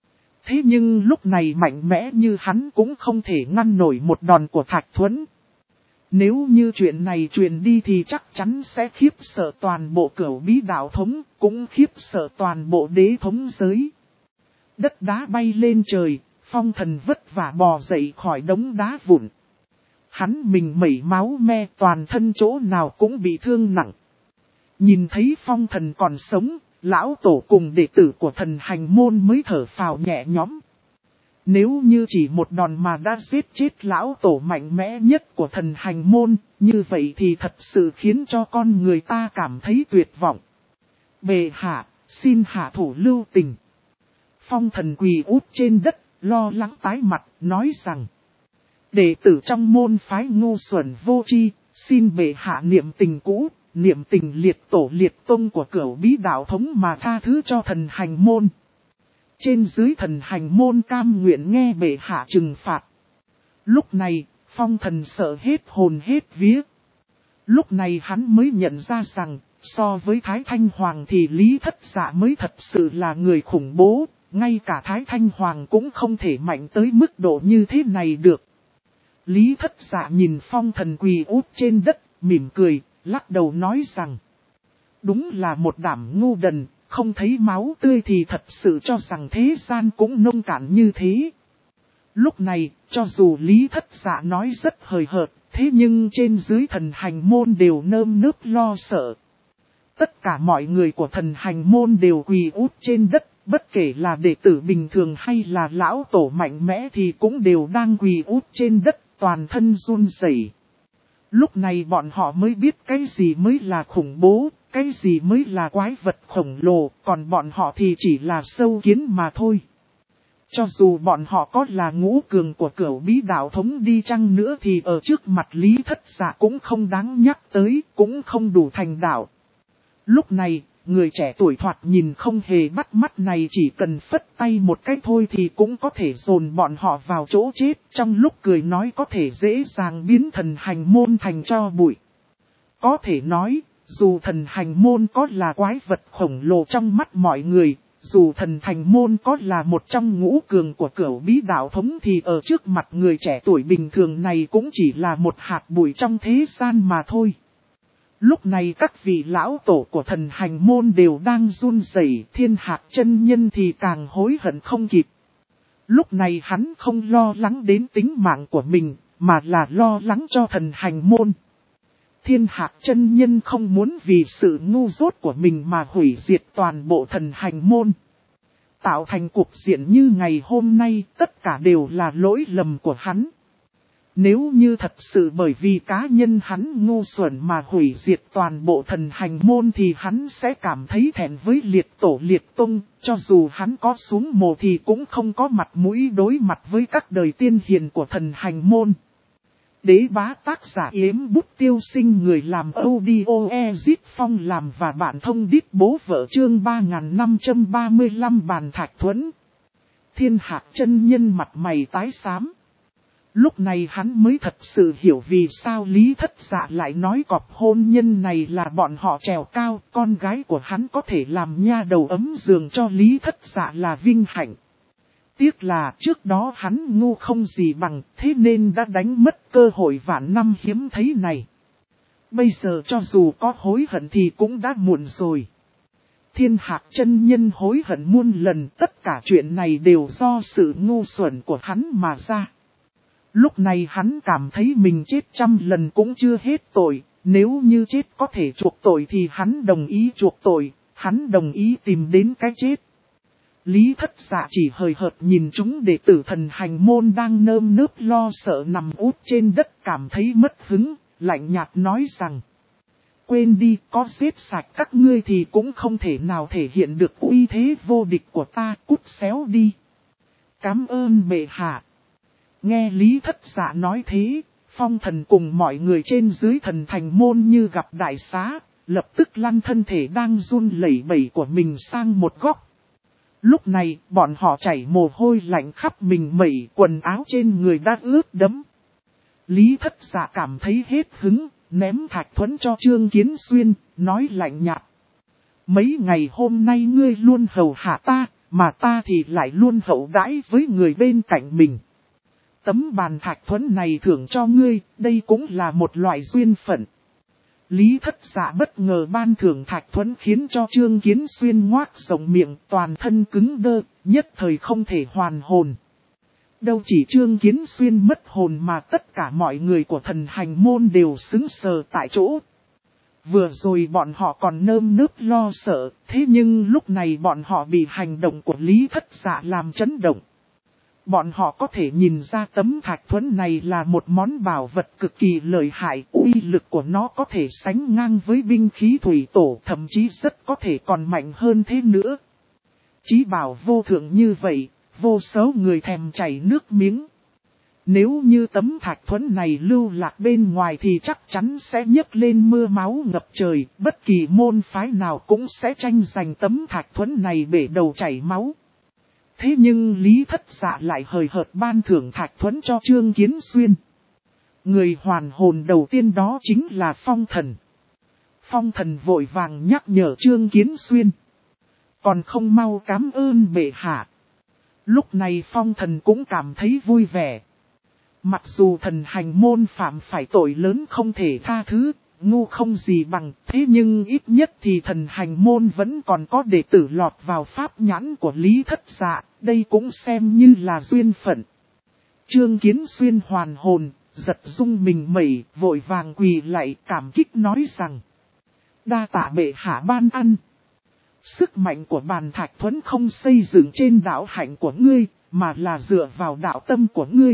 Thế nhưng lúc này mạnh mẽ như hắn cũng không thể ngăn nổi một đòn của Thạch Thuẫn. Nếu như chuyện này truyền đi thì chắc chắn sẽ khiếp sợ toàn bộ Cửu Bí Đạo Thống, cũng khiếp sợ toàn bộ đế thống giới. Đất đá bay lên trời, phong thần vất vả bò dậy khỏi đống đá vụn. Hắn mình mẩy máu me, toàn thân chỗ nào cũng bị thương nặng. Nhìn thấy phong thần còn sống, lão tổ cùng đệ tử của thần hành môn mới thở phào nhẹ nhõm. Nếu như chỉ một đòn mà đã giết chết lão tổ mạnh mẽ nhất của thần hành môn, như vậy thì thật sự khiến cho con người ta cảm thấy tuyệt vọng. Bệ hạ, xin hạ thủ lưu tình. Phong thần quỳ úp trên đất, lo lắng tái mặt, nói rằng: đệ tử trong môn phái ngu xuẩn vô tri, xin bệ hạ niệm tình cũ, niệm tình liệt tổ liệt tông của Cửu Bí Đạo Thống mà tha thứ cho thần hành môn. Trên dưới thần hành môn cam nguyện nghe bệ hạ trừng phạt. Lúc này, phong thần sợ hết hồn hết vía. Lúc này hắn mới nhận ra rằng, so với Thái Thanh Hoàng thì Lý Thất Dạ mới thật sự là người khủng bố, ngay cả Thái Thanh Hoàng cũng không thể mạnh tới mức độ như thế này được. Lý Thất Dạ nhìn phong thần quỳ úp trên đất, mỉm cười, lắc đầu nói rằng: đúng là một đảm ngu đần, không thấy máu tươi thì thật sự cho rằng thế gian cũng nông cạn như thế. Lúc này, cho dù Lý Thất Dạ nói rất hời hợt, thế nhưng trên dưới thần hành môn đều nơm nớp lo sợ. Tất cả mọi người của thần hành môn đều quỳ úp trên đất, bất kể là đệ tử bình thường hay là lão tổ mạnh mẽ thì cũng đều đang quỳ úp trên đất, toàn thân run rẩy. Lúc này bọn họ mới biết cái gì mới là khủng bố, cái gì mới là quái vật khổng lồ, còn bọn họ thì chỉ là sâu kiến mà thôi. Cho dù bọn họ có là ngũ cường của Cửu Bí Đạo Thống đi chăng nữa thì ở trước mặt Lý Thất Dạ cũng không đáng nhắc tới, cũng không đủ thành đạo. Lúc này, người trẻ tuổi thoạt nhìn không hề bắt mắt này chỉ cần phất tay một cái thôi thì cũng có thể dồn bọn họ vào chỗ chết, trong lúc cười nói có thể dễ dàng biến thần hành môn thành tro bụi. Có thể nói, dù thần hành môn có là quái vật khổng lồ trong mắt mọi người, dù thần thành môn có là một trong ngũ cường của cửu bí đạo thống thì ở trước mặt người trẻ tuổi bình thường này cũng chỉ là một hạt bụi trong thế gian mà thôi. Lúc này các vị lão tổ của thần hành môn đều đang run rẩy, Thiên Hạc chân nhân thì càng hối hận không kịp. Lúc này hắn không lo lắng đến tính mạng của mình, mà là lo lắng cho thần hành môn. Thiên Hạc chân nhân không muốn vì sự ngu dốt của mình mà hủy diệt toàn bộ thần hành môn. Tạo thành cục diện như ngày hôm nay, tất cả đều là lỗi lầm của hắn. Nếu như thật sự bởi vì cá nhân hắn ngu xuẩn mà hủy diệt toàn bộ thần hành môn thì hắn sẽ cảm thấy thẹn với liệt tổ liệt tông, cho dù hắn có xuống mồ thì cũng không có mặt mũi đối mặt với các đời tiên hiền của thần hành môn. Đế bá tác giả Yếm Bút Tiêu Sinh, người làm audio Ezit Phong làm và bạn thông đít bố vợ, chương 3535 Bàn Thạch Thuẫn. Thiên Hạc chân nhân mặt mày tái xám. Lúc này hắn mới thật sự hiểu vì sao Lý Thất Dạ lại nói cọp hôn nhân này là bọn họ trèo cao, con gái của hắn có thể làm nha đầu ấm giường cho Lý Thất Dạ là vinh hạnh. Tiếc là trước đó hắn ngu không gì bằng, thế nên đã đánh mất cơ hội vạn năm hiếm thấy này. Bây giờ cho dù có hối hận thì cũng đã muộn rồi. Thiên Hạc chân nhân hối hận muôn lần, tất cả chuyện này đều do sự ngu xuẩn của hắn mà ra. Lúc này hắn cảm thấy mình chết 100 lần cũng chưa hết tội, nếu như chết có thể chuộc tội thì hắn đồng ý chuộc tội, hắn đồng ý tìm đến cái chết. Lý Thất Dạ chỉ hời hợt nhìn chúng đệ tử thần hành môn đang nơm nớp lo sợ nằm úp trên đất, cảm thấy mất hứng, lạnh nhạt nói rằng: quên đi, có giết sạch các ngươi thì cũng không thể nào thể hiện được uy thế vô địch của ta, cút xéo đi. Cảm ơn bệ hạ. Nghe Lý Thất Dạ nói thế, Phong Thần cùng mọi người trên dưới thần thành môn như gặp đại xá, lập tức lăn thân thể đang run lẩy bẩy của mình sang một góc. Lúc này, bọn họ chảy mồ hôi lạnh khắp mình mẩy, quần áo trên người đã ướt đẫm. Lý Thất Dạ cảm thấy hết hứng, ném thạch thuẫn cho Trương Kiến Xuyên, nói lạnh nhạt: mấy ngày hôm nay ngươi luôn hầu hạ ta, mà ta thì lại luôn hậu đãi với người bên cạnh mình. Tấm bàn thạch thuẫn này thưởng cho ngươi, đây cũng là một loại duyên phận. Lý Thất Dạ bất ngờ ban thưởng thạch thuẫn khiến cho Trương Kiến Xuyên ngoác rộng miệng, toàn thân cứng đơ, nhất thời không thể hoàn hồn. Đâu chỉ Trương Kiến Xuyên mất hồn mà tất cả mọi người của thần hành môn đều sững sờ tại chỗ. Vừa rồi bọn họ còn nơm nớp lo sợ, thế nhưng lúc này bọn họ bị hành động của Lý Thất Dạ làm chấn động. Bọn họ có thể nhìn ra tấm thạch thuẫn này là một món bảo vật cực kỳ lợi hại, uy lực của nó có thể sánh ngang với binh khí thủy tổ, thậm chí rất có thể còn mạnh hơn thế nữa. Chí bảo vô thượng như vậy, vô số người thèm chảy nước miếng. Nếu như tấm thạch thuẫn này lưu lạc bên ngoài thì chắc chắn sẽ nhấc lên mưa máu ngập trời, bất kỳ môn phái nào cũng sẽ tranh giành tấm thạch thuẫn này bể đầu chảy máu. Thế nhưng Lý Thất Dạ lại hời hợt ban thưởng thạch thuẫn cho Trương Kiến Xuyên. Người hoàn hồn đầu tiên đó chính là Phong Thần. Phong Thần vội vàng nhắc nhở Trương Kiến Xuyên: còn không mau cảm ơn bệ hạ. Lúc này Phong Thần cũng cảm thấy vui vẻ. Mặc dù thần hành môn phạm phải tội lớn không thể tha thứ, ngu không gì bằng, thế nhưng ít nhất thì thần hành môn vẫn còn có đệ tử lọt vào pháp nhãn của Lý Thất Dạ, đây cũng xem như là duyên phận. Trương Kiến Xuyên hoàn hồn, giật rung mình mẩy, vội vàng quỳ lạy cảm kích nói rằng: đa tạ bệ hạ ban ăn. Sức mạnh của bàn thạch thuẫn không xây dựng trên đạo hạnh của ngươi, mà là dựa vào đạo tâm của ngươi.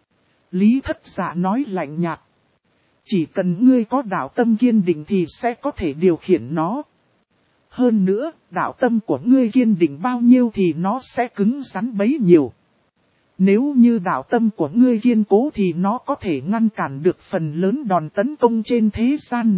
Lý Thất Dạ nói lạnh nhạt: chỉ cần ngươi có đạo tâm kiên định thì sẽ có thể điều khiển nó. Hơn nữa, đạo tâm của ngươi kiên định bao nhiêu thì nó sẽ cứng rắn bấy nhiêu. Nếu như đạo tâm của ngươi kiên cố thì nó có thể ngăn cản được phần lớn đòn tấn công trên thế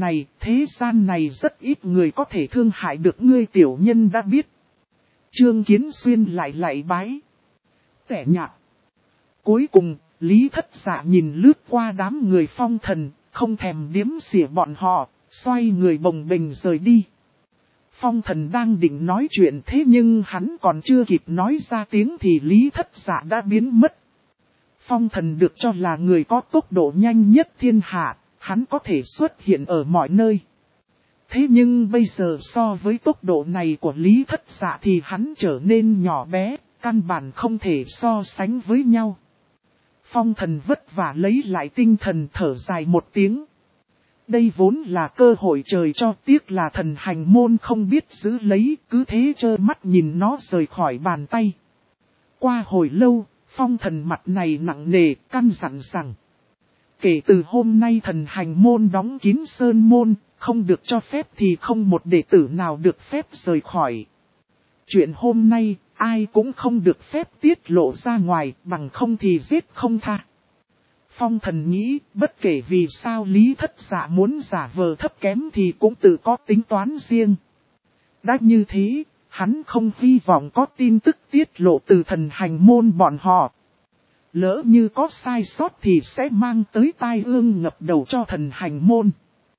gian này rất ít người có thể thương hại được ngươi, tiểu nhân đã biết. Trương Kiến Xuyên lại bái. Tẻ nhạt. Cuối cùng, Lý Thất Dạ nhìn lướt qua đám người Phong Thần, không thèm điếm xỉa bọn họ, xoay người bồng bềnh rời đi. Phong Thần đang định nói chuyện thế nhưng hắn còn chưa kịp nói ra tiếng thì Lý Thất Dạ đã biến mất. Phong Thần được cho là người có tốc độ nhanh nhất thiên hạ, hắn có thể xuất hiện ở mọi nơi. Thế nhưng bây giờ so với tốc độ này của Lý Thất Dạ thì hắn trở nên nhỏ bé, căn bản không thể so sánh với nhau. Phong Thần vất vả lấy lại tinh thần thở dài một tiếng. Đây vốn là cơ hội trời cho, tiếc là thần hành môn không biết giữ lấy, cứ thế trơ mắt nhìn nó rời khỏi bàn tay. Qua hồi lâu, Phong Thần mặt này nặng nề, căn dặn rằng. Kể từ hôm nay thần hành môn đóng kín sơn môn, không được cho phép thì không một đệ tử nào được phép rời khỏi. Chuyện hôm nay, ai cũng không được phép tiết lộ ra ngoài, bằng không thì giết không tha. Phong Thần nghĩ, bất kể vì sao Lý Thất Dạ muốn giả vờ thấp kém thì cũng tự có tính toán riêng. Đã như thế, hắn không hy vọng có tin tức tiết lộ từ thần hành môn bọn họ. Lỡ như có sai sót thì sẽ mang tới tai ương ngập đầu cho thần hành môn.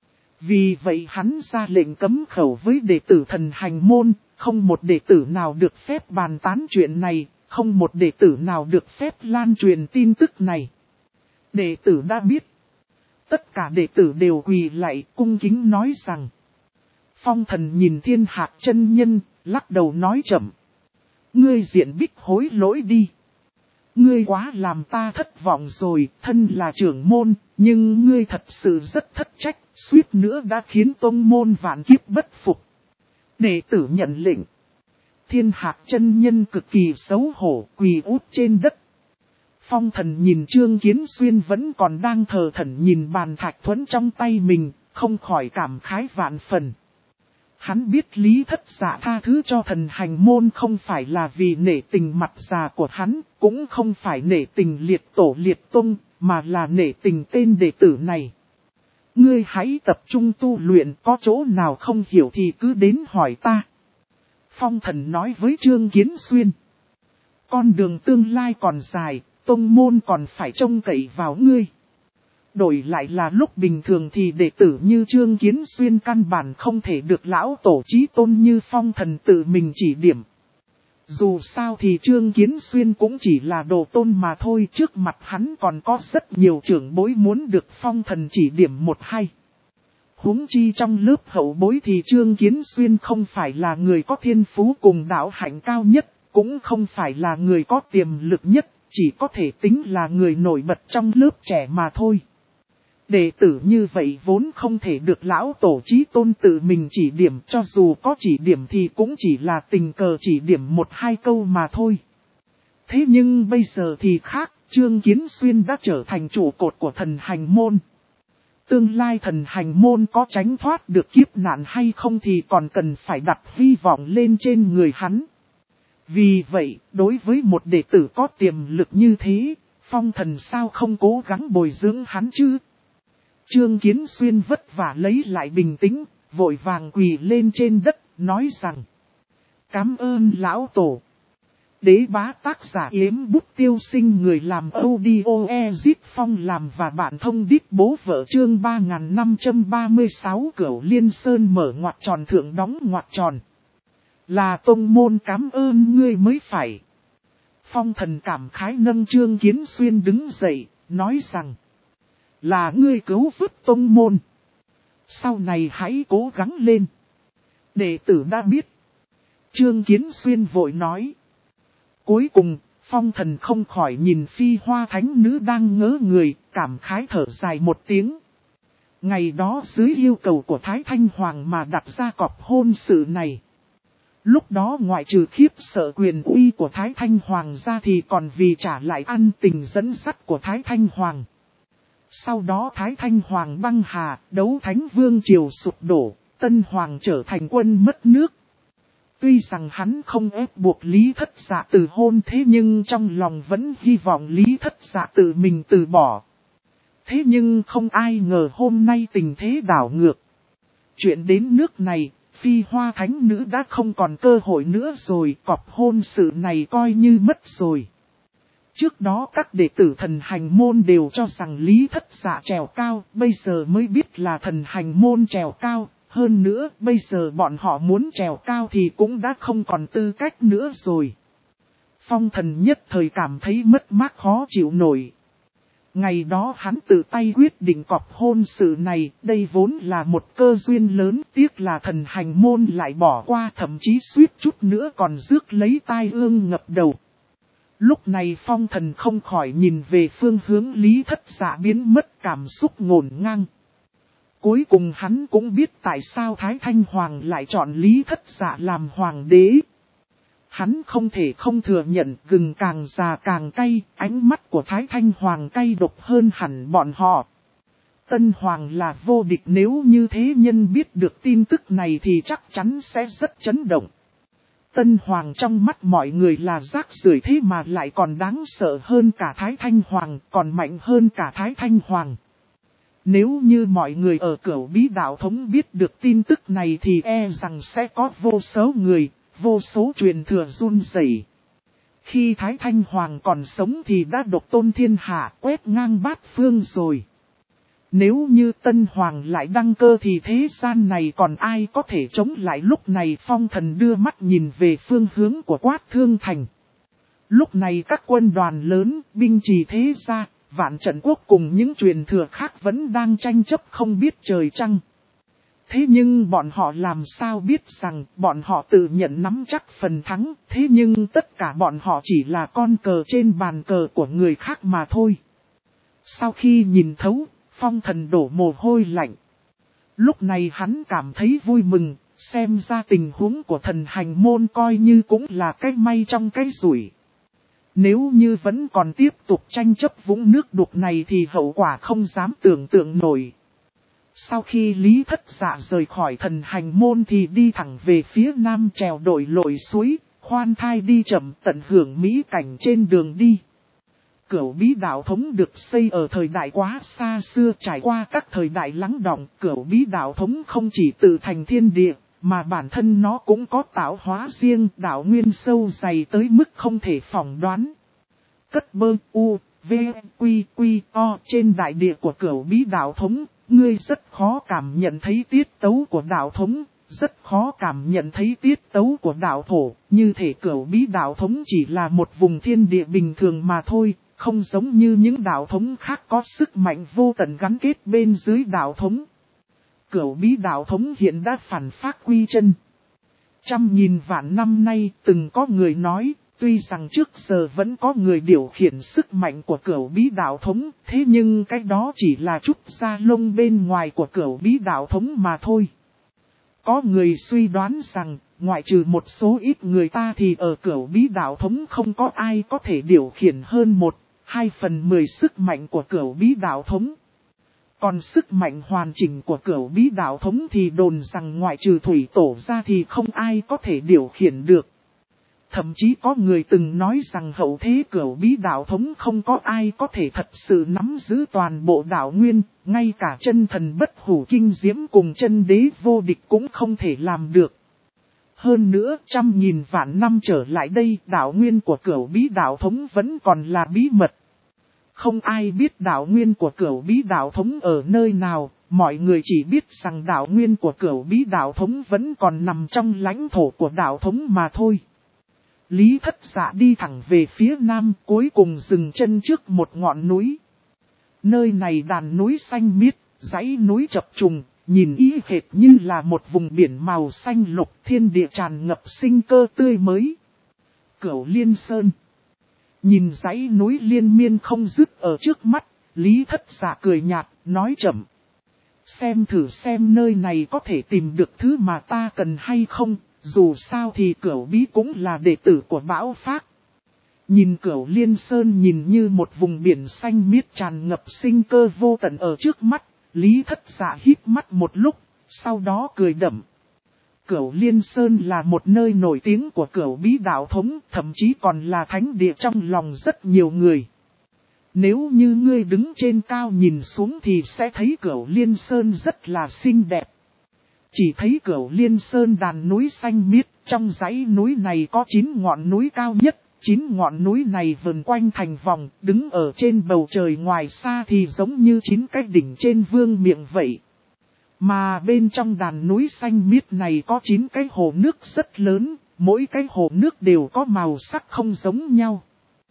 Vì vậy hắn ra lệnh cấm khẩu với đệ tử thần hành môn, không một đệ tử nào được phép bàn tán chuyện này, không một đệ tử nào được phép lan truyền tin tức này. Đệ tử đã biết. Tất cả đệ tử đều quỳ lạy cung kính nói rằng. Phong Thần nhìn Thiên Hạc chân nhân, lắc đầu nói chậm. Ngươi diện bích hối lỗi đi. Ngươi quá làm ta thất vọng rồi, thân là trưởng môn, nhưng ngươi thật sự rất thất trách, suýt nữa đã khiến tông môn vạn kiếp bất phục. Đệ tử nhận lệnh. Thiên Hạc chân nhân cực kỳ xấu hổ, quỳ úp trên đất. Phong Thần nhìn Trương Kiến Xuyên vẫn còn đang thờ thẫn nhìn bàn thạch thuẫn trong tay mình, không khỏi cảm khái vạn phần. Hắn biết Lý Thất Dạ tha thứ cho thần hành môn không phải là vì nể tình mặt già của hắn, cũng không phải nể tình liệt tổ liệt tông, mà là nể tình tên đệ tử này. Ngươi hãy tập trung tu luyện, có chỗ nào không hiểu thì cứ đến hỏi ta. Phong Thần nói với Trương Kiến Xuyên. Con đường tương lai còn dài, tông môn còn phải trông cậy vào ngươi. Đổi lại là lúc bình thường thì đệ tử như Trương Kiến Xuyên căn bản không thể được lão tổ chí tôn như Phong Thần tự mình chỉ điểm. Dù sao thì Trương Kiến Xuyên cũng chỉ là đồ tôn mà thôi, trước mặt hắn còn có rất nhiều trưởng bối muốn được Phong Thần chỉ điểm một hay. Huống chi trong lớp hậu bối thì Trương Kiến Xuyên không phải là người có thiên phú cùng đạo hạnh cao nhất, cũng không phải là người có tiềm lực nhất, chỉ có thể tính là người nổi bật trong lớp trẻ mà thôi. Đệ tử như vậy vốn không thể được lão tổ chí tôn tự mình chỉ điểm, cho dù có chỉ điểm thì cũng chỉ là tình cờ chỉ điểm một hai câu mà thôi. Thế nhưng bây giờ thì khác, Trương Kiến Xuyên đã trở thành trụ cột của thần hành môn. Tương lai thần hành môn có tránh thoát được kiếp nạn hay không thì còn cần phải đặt hy vọng lên trên người hắn. Vì vậy, đối với một đệ tử có tiềm lực như thế, Phong Thần sao không cố gắng bồi dưỡng hắn chứ? Trương Kiến Xuyên vất vả lấy lại bình tĩnh, vội vàng quỳ lên trên đất, nói rằng. Cảm ơn lão tổ. Đế bá tác giả Yếm Bút Tiêu Sinh, người làm audio Ezit Phong làm và bạn thông đít bố vợ, chương 3536 Cửu Liên Sơn mở ngoặc tròn thượng đóng ngoặc tròn. Là tông môn cảm ơn ngươi mới phải. Phong Thần cảm khái nâng Trương Kiến Xuyên đứng dậy, nói rằng. Là ngươi cứu vớt tông môn. Sau này hãy cố gắng lên. Đệ tử đã biết. Trương Kiến Xuyên vội nói. Cuối cùng, Phong Thần không khỏi nhìn Phi Hoa Thánh Nữ đang ngớ người, cảm khái thở dài một tiếng. Ngày đó dưới yêu cầu của Thái Thanh Hoàng mà đặt ra cọc hôn sự này. Lúc đó ngoại trừ khiếp sợ quyền uy của Thái Thanh Hoàng ra thì còn vì trả lại ân tình dẫn dắt của Thái Thanh Hoàng. Sau đó Thái Thanh Hoàng băng hà, Đấu Thánh Vương triều sụp đổ, Tân Hoàng trở thành quân mất nước. Tuy rằng hắn không ép buộc Lý Thất Dạ từ hôn, thế nhưng trong lòng vẫn hy vọng Lý Thất Dạ tự mình từ bỏ. Thế nhưng không ai ngờ hôm nay tình thế đảo ngược. Chuyện đến nước này, Phi Hoa Thánh Nữ đã không còn cơ hội nữa rồi, cọc hôn sự này coi như mất rồi. Trước đó các đệ tử thần hành môn đều cho rằng Lý Thất Dạ trèo cao, bây giờ mới biết là thần hành môn trèo cao, Hơn nữa, bây giờ bọn họ muốn trèo cao thì cũng đã không còn tư cách nữa rồi. Phong Thần nhất thời cảm thấy mất mát khó chịu nổi. Ngày đó hắn tự tay quyết định cọc hôn sự này, đây vốn là một cơ duyên lớn, tiếc là thần hành môn lại bỏ qua, thậm chí suýt chút nữa còn rước lấy tai ương ngập đầu. Lúc này Phong Thần không khỏi nhìn về phương hướng Lý Thất Dạ biến mất, cảm xúc ngổn ngang. Cuối cùng hắn cũng biết tại sao Thái Thanh Hoàng lại chọn Lý Thất Dạ làm hoàng đế. Hắn không thể không thừa nhận, gừng càng già càng cay, ánh mắt của Thái Thanh Hoàng cay độc hơn hẳn bọn họ. Tân Hoàng là vô địch, nếu như thế nhân biết được tin tức này thì chắc chắn sẽ rất chấn động. Tân Hoàng trong mắt mọi người là rác rưởi, thế mà lại còn đáng sợ hơn cả Thái Thanh Hoàng, còn mạnh hơn cả Thái Thanh Hoàng. Nếu như mọi người ở Cửu Bí Đạo Thống biết được tin tức này thì e rằng sẽ có vô số người, vô số truyền thừa run rẩy. Khi Thái Thanh Hoàng còn sống thì đã độc tôn thiên hạ, quét ngang bát phương rồi. Nếu như Tân Hoàng lại đăng cơ thì thế gian này còn ai có thể chống lại. Lúc này Phong Thần đưa mắt nhìn về phương hướng của Quát Thương Thành. Lúc này các quân đoàn lớn, binh trì thế gia, Vạn Trận Quốc cùng những truyền thừa khác vẫn đang tranh chấp không biết trời trăng. Thế nhưng bọn họ làm sao biết rằng bọn họ tự nhận nắm chắc phần thắng, thế nhưng tất cả bọn họ chỉ là con cờ trên bàn cờ của người khác mà thôi. Sau khi nhìn thấu, Phong Thần đổ mồ hôi lạnh. Lúc này hắn cảm thấy vui mừng, xem ra tình huống của thần hành môn coi như cũng là cái may trong cái rủi. Nếu như vẫn còn tiếp tục tranh chấp vũng nước đục này thì hậu quả không dám tưởng tượng nổi. Sau khi Lý Thất Dạ rời khỏi thần hành môn thì đi thẳng về phía nam, trèo đổi lội suối, khoan thai đi chậm, tận hưởng mỹ cảnh trên đường đi. Cửu Bí Đạo Thống được xây ở thời đại quá xa xưa, trải qua các thời đại lắng đọng. Cửu Bí Đạo Thống không chỉ tự thành thiên địa, mà bản thân nó cũng có tạo hóa riêng, đạo nguyên sâu dày tới mức không thể phỏng đoán. Cất bơ u, v, quy quy o trên đại địa của Cửu Bí Đạo Thống, ngươi rất khó cảm nhận thấy tiết tấu của đạo thống, rất khó cảm nhận thấy tiết tấu của đạo thổ, như thể Cửu Bí Đạo Thống chỉ là một vùng thiên địa bình thường mà thôi, không giống như những đạo thống khác có sức mạnh vô tận gắn kết bên dưới đạo thống. Cửu Bí Đạo Thống hiện đã phản phát quy chân. Trăm nghìn vạn năm nay từng có người nói, tuy rằng trước giờ vẫn có người điều khiển sức mạnh của Cửu Bí Đạo Thống, thế nhưng cái đó chỉ là chút da lông bên ngoài của Cửu Bí Đạo Thống mà thôi. Có người suy đoán rằng, ngoại trừ một số ít người ta thì ở Cửu Bí Đạo Thống không có ai có thể điều khiển hơn 1/2/10 sức mạnh của Cửu Bí Đạo Thống. Còn sức mạnh hoàn chỉnh của Cửu Bí Đạo Thống thì đồn rằng ngoại trừ thủy tổ ra thì không ai có thể điều khiển được. Thậm chí có người từng nói rằng hậu thế Cửu Bí Đạo Thống không có ai có thể thật sự nắm giữ toàn bộ đạo nguyên, ngay cả chân thần bất hủ kinh diễm cùng chân đế vô địch cũng không thể làm được. Hơn nữa, trăm nghìn vạn năm trở lại đây, đạo nguyên của Cửu Bí Đạo Thống vẫn còn là bí mật. Không ai biết đạo nguyên của Cửu Bí Đạo Thống ở nơi nào, mọi người chỉ biết rằng đạo nguyên của Cửu Bí Đạo Thống vẫn còn nằm trong lãnh thổ của đạo thống mà thôi. Lý Thất Dạ đi thẳng về phía nam, cuối cùng dừng chân trước một ngọn núi. Nơi này đàn núi xanh miết, dãy núi chập trùng, nhìn ý hệt như là một vùng biển màu xanh lục, thiên địa tràn ngập sinh cơ tươi mới. Cửu Liên Sơn. Nhìn dãy núi liên miên không dứt ở trước mắt, Lý Thất Dạ cười nhạt, nói chậm. Xem thử xem nơi này có thể tìm được thứ mà ta cần hay không, dù sao thì Cửu Bí cũng là đệ tử của Bão Phác. Nhìn Cửu Liên Sơn nhìn như một vùng biển xanh miết tràn ngập sinh cơ vô tận ở trước mắt, Lý Thất Dạ hít mắt một lúc, sau đó cười đậm. Cửu Liên Sơn là một nơi nổi tiếng của Cửu Bí Đạo Thống, thậm chí còn là thánh địa trong lòng rất nhiều người. Nếu như ngươi đứng trên cao nhìn xuống thì sẽ thấy Cửu Liên Sơn rất là xinh đẹp. Chỉ thấy Cửu Liên Sơn đàn núi xanh miết, trong dãy núi này có 9 ngọn núi cao nhất, 9 ngọn núi này vần quanh thành vòng, đứng ở trên bầu trời ngoài xa thì giống như 9 cái đỉnh trên vương miện vậy. Mà bên trong đàn núi xanh miết này có 9 cái hồ nước rất lớn, mỗi cái hồ nước đều có màu sắc không giống nhau.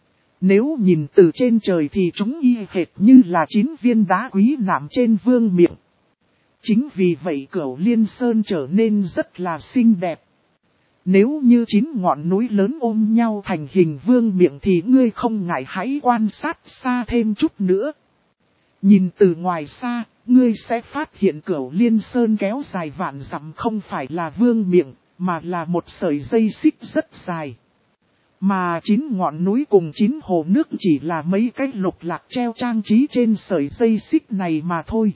Nếu nhìn từ trên trời thì chúng y hệt như là 9 viên đá quý nằm trên vương miện. Chính vì vậy Cửu Liên Sơn trở nên rất là xinh đẹp. Nếu như 9 ngọn núi lớn ôm nhau thành hình vương miện thì ngươi không ngại hãy quan sát xa thêm chút nữa. Nhìn từ ngoài xa, ngươi sẽ phát hiện Cửu Liên Sơn kéo dài vạn dặm không phải là vương miện, mà là một sợi dây xích rất dài. Mà 9 ngọn núi cùng 9 hồ nước chỉ là mấy cái lục lạc treo trang trí trên sợi dây xích này mà thôi.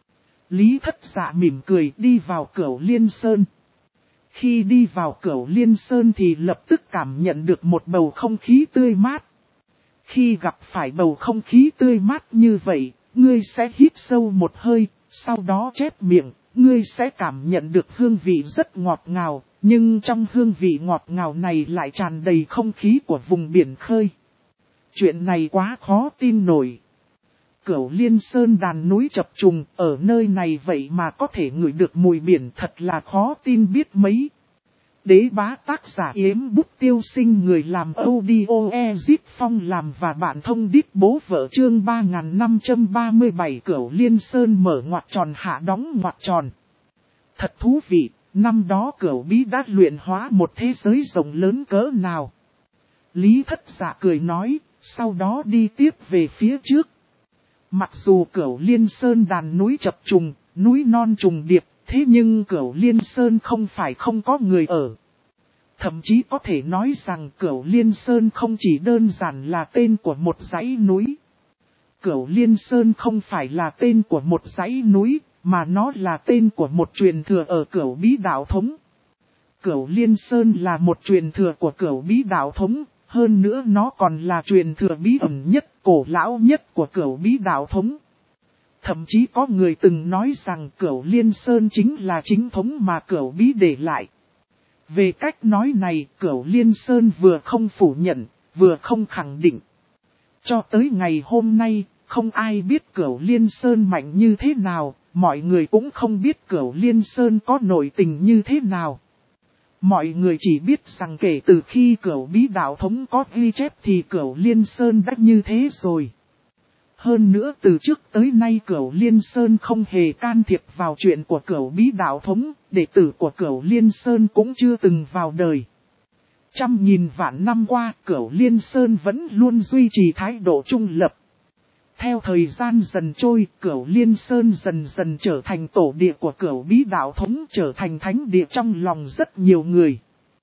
Lý Thất Dạ mỉm cười đi vào Cửu Liên Sơn. Khi đi vào Cửu Liên Sơn thì lập tức cảm nhận được một bầu không khí tươi mát. Khi gặp phải bầu không khí tươi mát như vậy, ngươi sẽ hít sâu một hơi, sau đó chép miệng, ngươi sẽ cảm nhận được hương vị rất ngọt ngào, nhưng trong hương vị ngọt ngào này lại tràn đầy không khí của vùng biển khơi. Chuyện này quá khó tin nổi. Cửu Liên Sơn đàn núi chập trùng, ở nơi này vậy mà có thể ngửi được mùi biển, thật là khó tin biết mấy. Đế bá tác giả Yếm Bút Tiêu Sinh, người làm audio Ezip Phong làm và bạn thông điệp bố vợ, chương 3537. Cửu Liên Sơn mở ngoặc tròn hạ đóng ngoặc tròn. Thật thú vị, năm đó Cửu Bí đã luyện hóa một thế giới rộng lớn cỡ nào. Lý Thất Dạ cười nói, sau đó đi tiếp về phía trước. Mặc dù Cửu Liên Sơn đàn núi chập trùng, núi non trùng điệp, thế nhưng Cửu Liên Sơn không phải không có người ở. Thậm chí có thể nói rằng Cửu Liên Sơn không chỉ đơn giản là tên của một dãy núi. Cửu Liên Sơn không phải là tên của một dãy núi, mà nó là tên của một truyền thừa ở Cửu Bí Đạo Thống. Cửu Liên Sơn là một truyền thừa của Cửu Bí Đạo Thống, hơn nữa nó còn là truyền thừa bí ẩn nhất, cổ lão nhất của Cửu Bí Đạo Thống. Thậm chí có người từng nói rằng Cửu Liên Sơn chính là chính thống mà Cửu Bí để lại. Về cách nói này, Cửu Liên Sơn vừa không phủ nhận, vừa không khẳng định. Cho tới ngày hôm nay, không ai biết Cửu Liên Sơn mạnh như thế nào, mọi người cũng không biết Cửu Liên Sơn có nội tình như thế nào. Mọi người chỉ biết rằng kể từ khi Cửu Bí Đạo Thống có ghi chép thì Cửu Liên Sơn đã như thế rồi. Hơn nữa từ trước tới nay Cửu Liên Sơn không hề can thiệp vào chuyện của Cửu Bí Đạo Thống, đệ tử của Cửu Liên Sơn cũng chưa từng vào đời. Trăm nghìn vạn năm qua, Cửu Liên Sơn vẫn luôn duy trì thái độ trung lập. Theo thời gian dần trôi, Cửu Liên Sơn dần dần trở thành tổ địa của Cửu Bí Đạo Thống, trở thành thánh địa trong lòng rất nhiều người.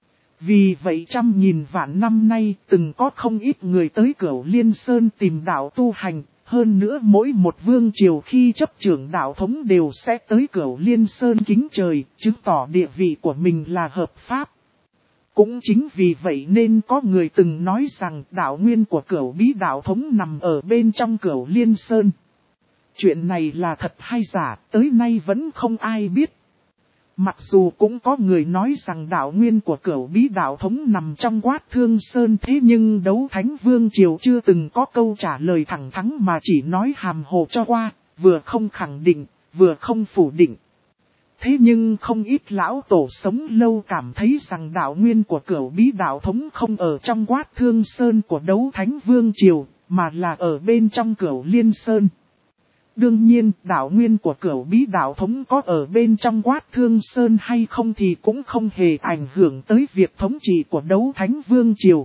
Vì vậy trăm nghìn vạn năm nay, từng có không ít người tới Cửu Liên Sơn tìm đạo tu hành. Hơn nữa mỗi một vương triều khi chấp trưởng đạo thống đều sẽ tới Cửu Liên Sơn kính trời, chứng tỏ địa vị của mình là hợp pháp. Cũng chính vì vậy nên có người từng nói rằng đạo nguyên của Cửu Bí Đạo Thống nằm ở bên trong Cửu Liên Sơn. Chuyện này là thật hay giả, tới nay vẫn không ai biết. Mặc dù cũng có người nói rằng đạo nguyên của Cửu Bí Đạo Thống nằm trong Quát Thương Sơn, thế nhưng Đấu Thánh Vương Triều chưa từng có câu trả lời thẳng thắn mà chỉ nói hàm hồ cho qua, vừa không khẳng định, vừa không phủ định. Thế nhưng không ít lão tổ sống lâu cảm thấy rằng đạo nguyên của Cửu Bí Đạo Thống không ở trong Quát Thương Sơn của Đấu Thánh Vương Triều, mà là ở bên trong Cửu Liên Sơn. Đương nhiên, đạo nguyên của Cửu Bí Đạo Thống có ở bên trong Quát Thương Sơn hay không thì cũng không hề ảnh hưởng tới việc thống trị của Đấu Thánh Vương Triều.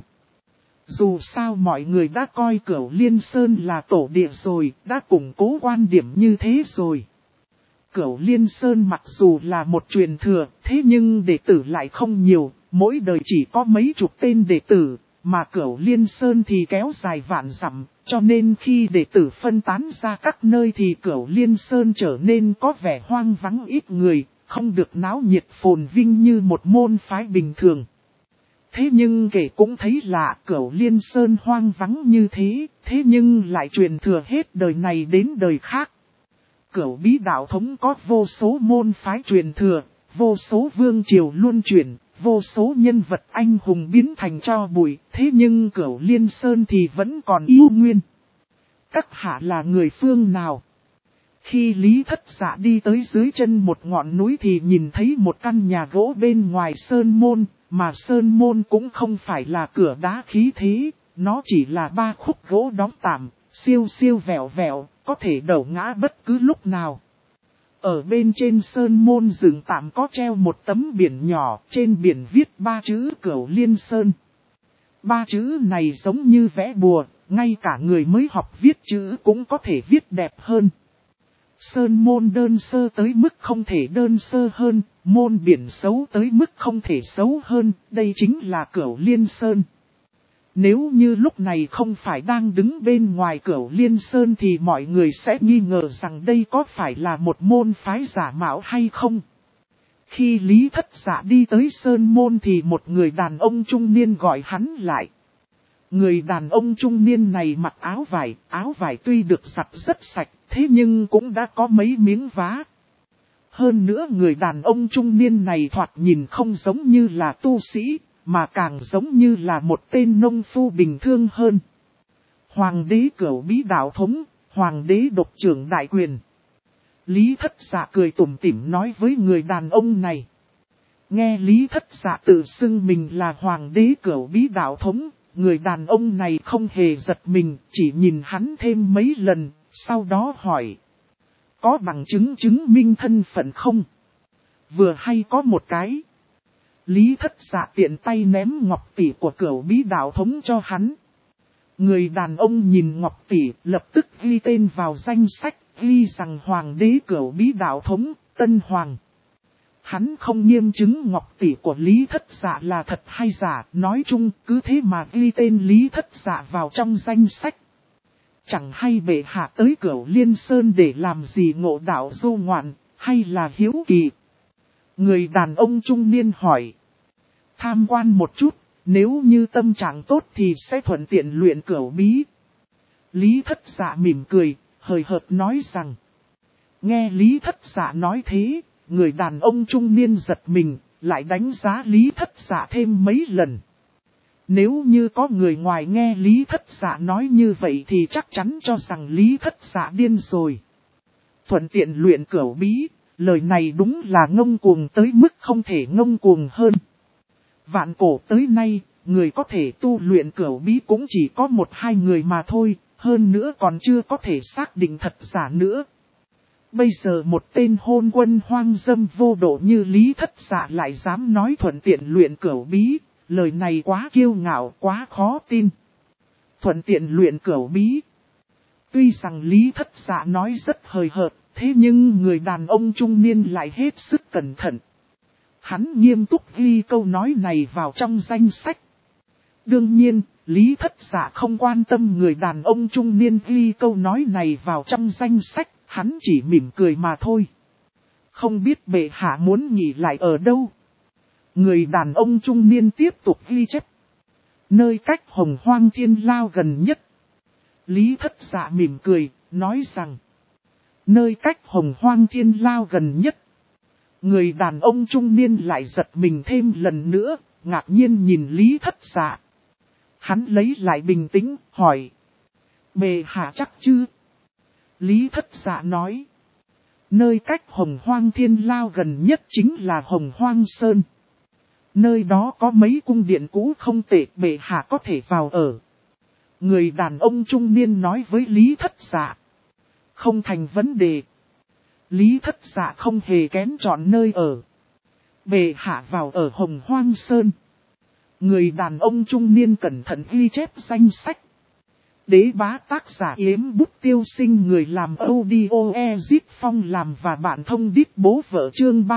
Dù sao mọi người đã coi Cửu Liên Sơn là tổ địa rồi, đã củng cố quan điểm như thế rồi. Cửu Liên Sơn mặc dù là một truyền thừa, thế nhưng đệ tử lại không nhiều, mỗi đời chỉ có mấy chục tên đệ tử, mà Cửu Liên Sơn thì kéo dài vạn dặm, cho nên khi đệ tử phân tán ra các nơi thì Cửu Liên Sơn trở nên có vẻ hoang vắng ít người, không được náo nhiệt phồn vinh như một môn phái bình thường. Thế nhưng kể cũng thấy lạ, Cửu Liên Sơn hoang vắng như thế, thế nhưng lại truyền thừa hết đời này đến đời khác. Cửu Bí Đạo Thống có vô số môn phái truyền thừa, vô số vương triều luân chuyển, vô số nhân vật anh hùng biến thành tro bụi, thế nhưng Cửu Liên Sơn thì vẫn còn yêu nguyên. Các hạ là người phương nào? Khi Lý Thất Dạ đi tới dưới chân một ngọn núi thì nhìn thấy một căn nhà gỗ bên ngoài sơn môn, mà sơn môn cũng không phải là cửa đá khí thế, nó chỉ là 3 khúc gỗ đóng tạm, siêu siêu vẹo vẹo, có thể đổ ngã bất cứ lúc nào. Ở bên trên sơn môn dựng tạm có treo một tấm biển nhỏ, trên biển viết 3 chữ Cửu Liên Sơn. 3 chữ này giống như vẽ bùa, ngay cả người mới học viết chữ cũng có thể viết đẹp hơn. Sơn môn đơn sơ tới mức không thể đơn sơ hơn, môn biển xấu tới mức không thể xấu hơn, đây chính là Cửu Liên Sơn. Nếu như lúc này không phải đang đứng bên ngoài Cửu Liên Sơn thì mọi người sẽ nghi ngờ rằng đây có phải là một môn phái giả mạo hay không. Khi Lý Thất Dạ đi tới Sơn môn thì một người đàn ông trung niên gọi hắn lại. Người đàn ông trung niên này mặc áo vải tuy được giặt rất sạch, thế nhưng cũng đã có mấy miếng vá. Hơn nữa người đàn ông trung niên này thoạt nhìn không giống như là tu sĩ, mà càng giống như là một tên nông phu bình thường hơn. Hoàng đế Cửu Bí đạo thống, hoàng đế độc trưởng đại quyền. Lý Thất Dạ cười tủm tỉm nói với người đàn ông này. Nghe Lý Thất Dạ tự xưng mình là hoàng đế Cửu Bí đạo thống, người đàn ông này không hề giật mình, chỉ nhìn hắn thêm mấy lần, sau đó hỏi. Có bằng chứng chứng minh thân phận không? Vừa hay có một cái. Lý Thất Dạ tiện tay ném ngọc tỷ của Cửu Bí đạo thống cho hắn. Người đàn ông nhìn ngọc tỷ lập tức ghi tên vào danh sách, ghi rằng hoàng đế Cửu Bí đạo thống, Tân Hoàng. Hắn không nghiệm chứng ngọc tỷ của Lý Thất Dạ là thật hay giả, nói chung cứ thế mà ghi tên Lý Thất Dạ vào trong danh sách. Chẳng hay bệ hạ tới Cửu Liên Sơn để làm gì ngộ đạo du ngoạn, hay là hiếu kỳ. Người đàn ông trung niên hỏi. Tham quan một chút, nếu như tâm trạng tốt thì sẽ thuận tiện luyện Cửu Bí. Lý Thất Dạ mỉm cười, hời hợt nói rằng. Nghe Lý Thất Dạ nói thế, người đàn ông trung niên giật mình, lại đánh giá Lý Thất Dạ thêm mấy lần. Nếu như có người ngoài nghe Lý Thất Dạ nói như vậy thì chắc chắn cho rằng Lý Thất Dạ điên rồi. Thuận tiện luyện Cửu Bí, lời này đúng là ngông cuồng tới mức không thể ngông cuồng hơn. Vạn cổ tới nay, người có thể tu luyện Cửu Bí cũng chỉ có 1-2 người mà thôi, hơn nữa còn chưa có thể xác định thật giả nữa. Bây giờ một tên hôn quân hoang dâm vô độ như Lý Thất Dạ lại dám nói thuận tiện luyện Cửu Bí, lời này quá kiêu ngạo, quá khó tin. Thuận tiện luyện Cửu Bí. Tuy rằng Lý Thất Dạ nói rất hời hợt, thế nhưng người đàn ông trung niên lại hết sức cẩn thận. Hắn nghiêm túc ghi câu nói này vào trong danh sách. Đương nhiên, Lý Thất Dạ không quan tâm người đàn ông trung niên ghi câu nói này vào trong danh sách, hắn chỉ mỉm cười mà thôi. Không biết bệ hạ muốn nghỉ lại ở đâu? Người đàn ông trung niên tiếp tục ghi chép. Nơi cách Hồng Hoang Thiên Lao gần nhất. Lý Thất Dạ mỉm cười, nói rằng. Nơi cách Hồng Hoang Thiên Lao gần nhất. Người đàn ông trung niên lại giật mình thêm lần nữa, ngạc nhiên nhìn Lý Thất Dạ. Hắn lấy lại bình tĩnh, hỏi. Bệ hạ chắc chứ? Lý Thất Dạ nói. Nơi cách Hồng Hoang Thiên Lao gần nhất chính là Hồng Hoang Sơn. Nơi đó có mấy cung điện cũ không tệ, bệ hạ có thể vào ở. Người đàn ông trung niên nói với Lý Thất Dạ. Không thành vấn đề. Lý Thất Dạ không hề kén chọn nơi ở. Bệ hạ vào ở Hồng Hoang Sơn. Người đàn ông trung niên cẩn thận ghi chép danh sách. Đế bá tác giả Yếm Bút Tiêu Sinh, người làm audio Ezip Phong làm và bạn thông điệp bố vợ chương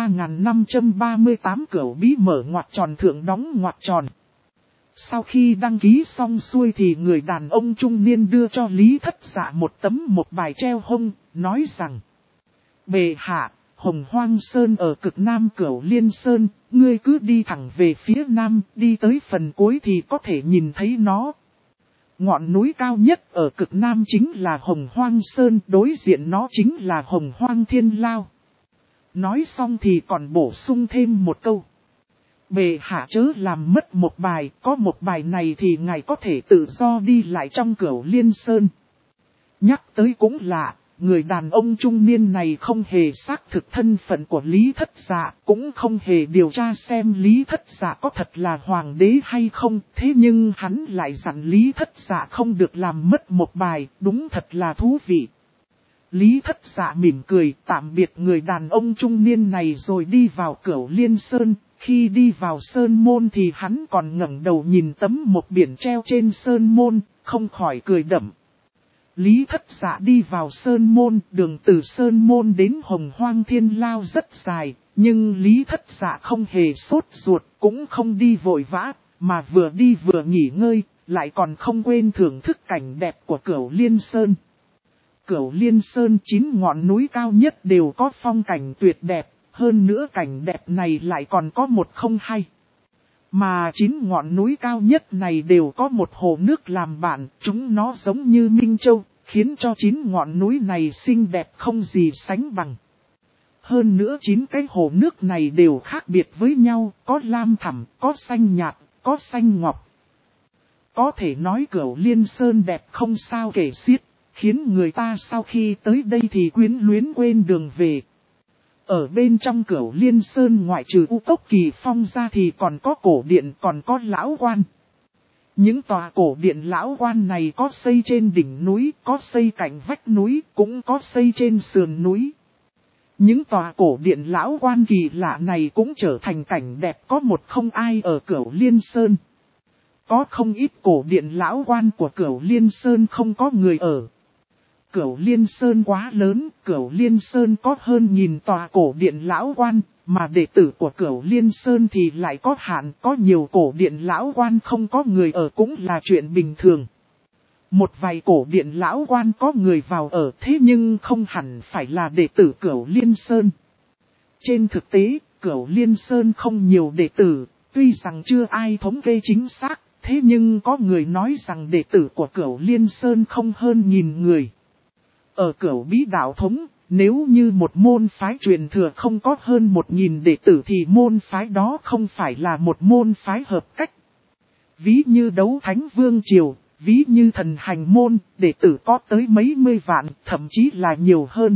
3538 Cửu Bí mở ngoặc tròn thượng đóng ngoặc tròn. Sau khi đăng ký xong xuôi thì người đàn ông trung niên đưa cho Lý Thất Dạ một bài treo hông, nói rằng. Bệ hạ, Hồng Hoang Sơn ở cực nam Cửu Liên Sơn, ngươi cứ đi thẳng về phía nam, đi tới phần cuối thì có thể nhìn thấy nó. Ngọn núi cao nhất ở cực nam chính là Hồng Hoang Sơn, đối diện nó chính là Hồng Hoang Thiên Lao. Nói xong thì còn bổ sung thêm một câu. Bệ hạ chớ làm mất một bài, có một bài này thì ngài có thể tự do đi lại trong Cửu Liên Sơn. Nhắc tới cũng lạ, người đàn ông trung niên này không hề xác thực thân phận của Lý Thất Dạ, cũng không hề điều tra xem Lý Thất Dạ có thật là hoàng đế hay không, thế nhưng hắn lại dặn Lý Thất Dạ không được làm mất một bài, đúng thật là thú vị. Lý Thất Dạ mỉm cười, tạm biệt người đàn ông trung niên này rồi đi vào Cửu Liên Sơn. Khi đi vào Sơn Môn thì hắn còn ngẩng đầu nhìn tấm một biển treo trên Sơn Môn, không khỏi cười đẫm. Lý Thất Dạ đi vào Sơn Môn, đường từ Sơn Môn đến Hồng Hoang Thiên Lao rất dài, nhưng Lý Thất Dạ không hề sốt ruột, cũng không đi vội vã, mà vừa đi vừa nghỉ ngơi, lại còn không quên thưởng thức cảnh đẹp của Cửu Liên Sơn. Cửu Liên Sơn 9 ngọn núi cao nhất đều có phong cảnh tuyệt đẹp, hơn nữa cảnh đẹp này lại còn có một không hai. Mà 9 ngọn núi cao nhất này đều có một hồ nước làm bạn, chúng nó giống như Minh Châu, khiến cho 9 ngọn núi này xinh đẹp không gì sánh bằng. Hơn nữa 9 cái hồ nước này đều khác biệt với nhau, có lam thẳm, có xanh nhạt, có xanh ngọc. Có thể nói Cửu Liên Sơn đẹp không sao kể xiết, khiến người ta sau khi tới đây thì quyến luyến quên đường về. Ở bên trong Cửu Liên Sơn ngoại trừ U Cốc Kỳ Phong ra thì còn có cổ điện, còn có lão quan. Những tòa cổ điện lão quan này có xây trên đỉnh núi, có xây cạnh vách núi, cũng có xây trên sườn núi. Những tòa cổ điện lão quan kỳ lạ này cũng trở thành cảnh đẹp có một không ai ở Cửu Liên Sơn. Có không ít cổ điện lão quan của Cửu Liên Sơn không có người ở. Cửu Liên Sơn quá lớn, Cửu Liên Sơn có hơn 1000 tòa cổ điện lão quan, mà đệ tử của Cửu Liên Sơn thì lại có hạn, có nhiều cổ điện lão quan không có người ở cũng là chuyện bình thường. Một vài cổ điện lão quan có người vào ở thế nhưng không hẳn phải là đệ tử Cửu Liên Sơn. Trên thực tế, Cửu Liên Sơn không nhiều đệ tử, tuy rằng chưa ai thống kê chính xác, thế nhưng có người nói rằng đệ tử của Cửu Liên Sơn không hơn 1000 người. Ở Cửu Bí Đạo Thống, nếu như một môn phái truyền thừa không có hơn 1000 đệ tử thì môn phái đó không phải là một môn phái hợp cách. Ví như Đấu Thánh Vương Triều, ví như Thần Hành Môn, đệ tử có tới mấy mươi vạn, thậm chí là nhiều hơn.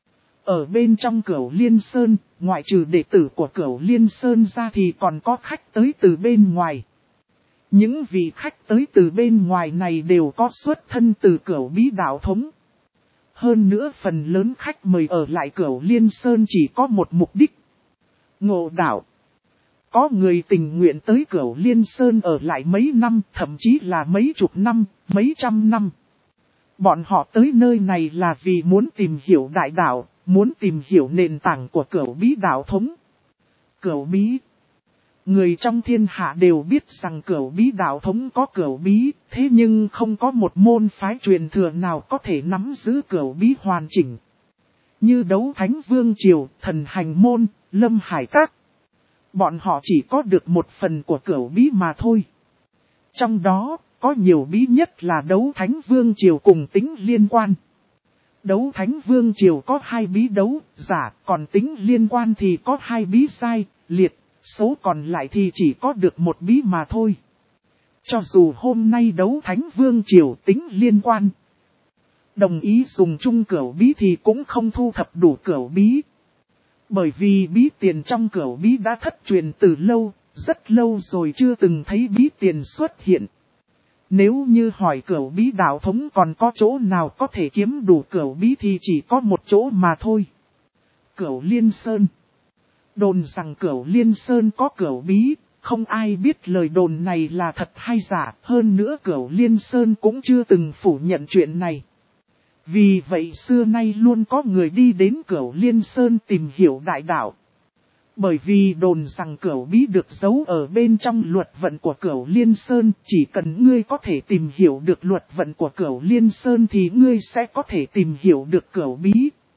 Ở bên trong Cửu Liên Sơn, ngoại trừ đệ tử của Cửu Liên Sơn ra thì còn có khách tới từ bên ngoài. Những vị khách tới từ bên ngoài này đều có xuất thân từ Cửu Bí Đạo Thống. Hơn nữa phần lớn khách mời ở lại Cửu Liên Sơn chỉ có một mục đích: ngộ đạo. Có người tình nguyện tới Cửu Liên Sơn ở lại mấy năm, thậm chí là mấy chục năm, mấy trăm năm. Bọn họ tới nơi này là vì muốn tìm hiểu đại đạo, muốn tìm hiểu nền tảng của Cửu Bí Đạo Thống. Cửu Bí. Người trong thiên hạ đều biết rằng Cửu Bí Đạo Thống có Cửu Bí, thế nhưng không có một môn phái truyền thừa nào có thể nắm giữ Cửu Bí hoàn chỉnh. Như Đấu Thánh Vương Triều, Thần Hành Môn, Lâm Hải Các. Bọn họ chỉ có được một phần của Cửu Bí mà thôi. Trong đó, có nhiều bí nhất là Đấu Thánh Vương Triều cùng Tính Liên Quan. Đấu Thánh Vương Triều có 2 bí đấu, giả, còn Tính Liên Quan thì có 2 bí sai, liệt. Số còn lại thì chỉ có được một bí mà thôi. Cho dù hôm nay Đấu Thánh Vương Triều Tính Liên Quan đồng ý dùng chung Cửu Bí thì cũng không thu thập đủ Cửu Bí. Bởi vì bí tiền trong Cửu Bí đã thất truyền từ lâu, rất lâu rồi chưa từng thấy bí tiền xuất hiện. Nếu như hỏi Cửu Bí Đạo Thống còn có chỗ nào có thể kiếm đủ Cửu Bí thì chỉ có một chỗ mà thôi. Cửu Liên Sơn. Đồn rằng Cửu Liên Sơn có Cửu Bí, không ai biết lời đồn này là thật hay giả, hơn nữa Cửu Liên Sơn cũng chưa từng phủ nhận chuyện này. Vì vậy xưa nay luôn có người đi đến Cửu Liên Sơn tìm hiểu đại đạo. Bởi vì đồn rằng Cửu Bí được giấu ở bên trong luật vận của Cửu Liên Sơn, chỉ cần ngươi có thể tìm hiểu được luật vận của Cửu Liên Sơn thì ngươi sẽ có thể tìm hiểu được Cửu Bí.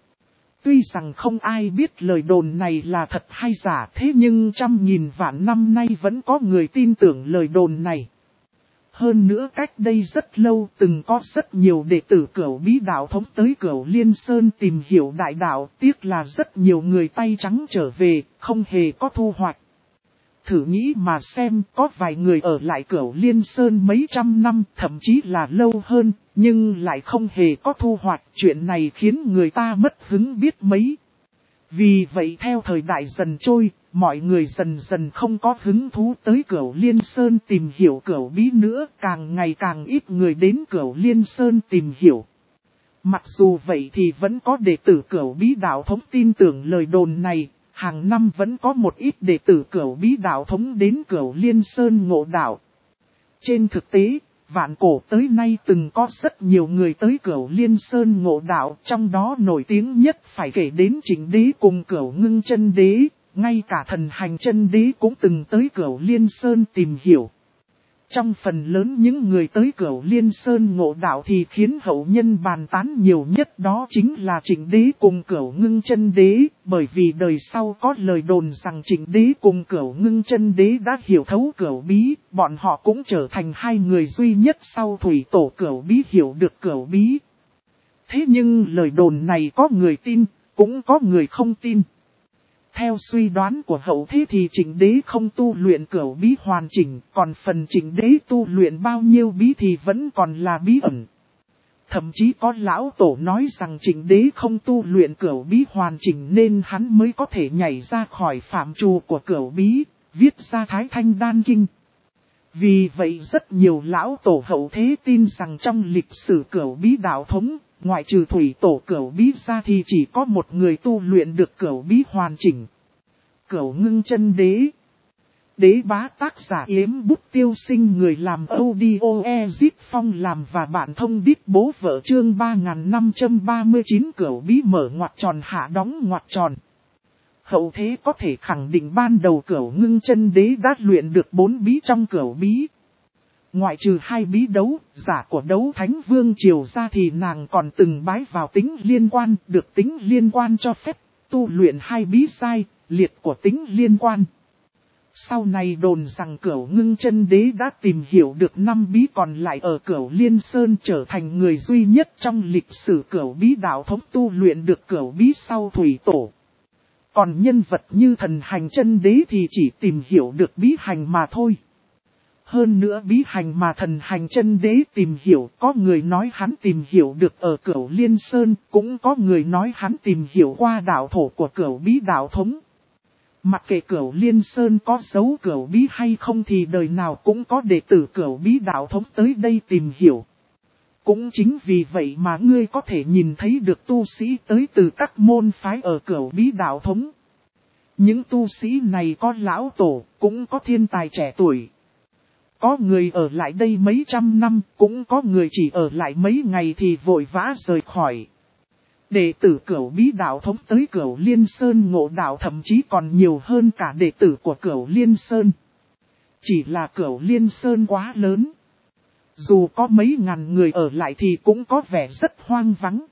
Tuy rằng không ai biết lời đồn này là thật hay giả, thế nhưng trăm nghìn vạn năm nay vẫn có người tin tưởng lời đồn này. Hơn nữa cách đây rất lâu từng có rất nhiều đệ tử Cửu Bí Đạo Thống tới Cửu Liên Sơn tìm hiểu đại đạo, tiếc là rất nhiều người tay trắng trở về, không hề có thu hoạch. Thử nghĩ mà xem, có vài người ở lại Cửu Liên Sơn mấy trăm năm, thậm chí là lâu hơn, nhưng lại không hề có thu hoạch. Chuyện này khiến người ta mất hứng biết mấy. Vì vậy theo thời đại dần trôi, mọi người dần dần không có hứng thú tới Cửu Liên Sơn tìm hiểu Cửu Bí nữa, càng ngày càng ít người đến Cửu Liên Sơn tìm hiểu. Mặc dù vậy thì vẫn có đệ tử Cửu Bí đạo thống tin tưởng lời đồn này, hàng năm vẫn có một ít đệ tử Cửu Bí đạo thống đến Cửu Liên Sơn ngộ đạo. Trên thực tế, vạn cổ tới nay từng có rất nhiều người tới Cửu Liên Sơn ngộ đạo, trong đó nổi tiếng nhất phải kể đến Trịnh Đế cùng Cửu Ngưng Chân Đế, ngay cả Thần Hành Chân Đế cũng từng tới Cửu Liên Sơn tìm hiểu. Trong phần lớn những người tới Cửu Liên Sơn ngộ đạo thì khiến hậu nhân bàn tán nhiều nhất đó chính là Trịnh Đế cùng Cửu Ngưng Chân Đế, bởi vì đời sau có lời đồn rằng Trịnh Đế cùng Cửu Ngưng Chân Đế đã hiểu thấu Cửu Bí, bọn họ cũng trở thành hai người duy nhất sau thủy tổ Cửu Bí hiểu được Cửu Bí. Thế nhưng lời đồn này có người tin, cũng có người không tin. Theo suy đoán của hậu thế thì Trịnh Đế không tu luyện Cửu Bí hoàn chỉnh, còn phần Trịnh Đế tu luyện bao nhiêu bí thì vẫn còn là bí ẩn. Thậm chí có lão tổ nói rằng Trịnh Đế không tu luyện Cửu Bí hoàn chỉnh nên hắn mới có thể nhảy ra khỏi phạm trù của Cửu Bí, viết ra Thái Thanh Đan Kinh. Vì vậy rất nhiều lão tổ hậu thế tin rằng trong lịch sử Cửu Bí đạo thống, ngoại trừ thủy tổ Cửu Bí ra thì chỉ có một người tu luyện được Cửu Bí hoàn chỉnh. Cửu Ngưng Chân Đế. Đế bá tác giả Yếm Bút Tiêu Sinh, người làm audio Ezip Phong làm và bạn thông đít bố vợ chương 3539 Cửu Bí mở ngoặc tròn hạ đóng ngoặc tròn. Hậu thế có thể khẳng định ban đầu Cửu Ngưng Chân Đế đã luyện được 4 bí trong Cửu Bí. Ngoại trừ 2 bí đấu, giả của đấu Thánh Vương Triều ra thì nàng còn từng bái vào Tính Liên Quan, được Tính Liên Quan cho phép tu luyện 2 bí sai, liệt của Tính Liên Quan. Sau này đồn rằng Cửu Ngưng Chân Đế đã tìm hiểu được 5 bí còn lại ở Cửu Liên Sơn, trở thành người duy nhất trong lịch sử Cửu Bí đạo thống tu luyện được Cửu Bí sau thủy tổ. Còn nhân vật như Thần Hành Chân Đế thì chỉ tìm hiểu được bí hành mà thôi. Hơn nữa bí hành mà Thần Hành Chân Đế tìm hiểu, có người nói hắn tìm hiểu được ở Cửu Liên Sơn, cũng có người nói hắn tìm hiểu qua đạo thổ của Cửu Bí đạo thống. Mặc kệ Cửu Liên Sơn có giấu Cửu Bí hay không thì đời nào cũng có đệ tử Cửu Bí đạo thống tới đây tìm hiểu. Cũng chính vì vậy mà ngươi có thể nhìn thấy được tu sĩ tới từ các môn phái ở Cửu Bí đạo thống. Những tu sĩ này có lão tổ, cũng có thiên tài trẻ tuổi. Có người ở lại đây mấy trăm năm, cũng có người chỉ ở lại mấy ngày thì vội vã rời khỏi. Đệ tử Cửu Bí đạo thống tới Cửu Liên Sơn ngộ đạo thậm chí còn nhiều hơn cả đệ tử của Cửu Liên Sơn. Chỉ là Cửu Liên Sơn quá lớn. Dù có mấy ngàn người ở lại thì cũng có vẻ rất hoang vắng.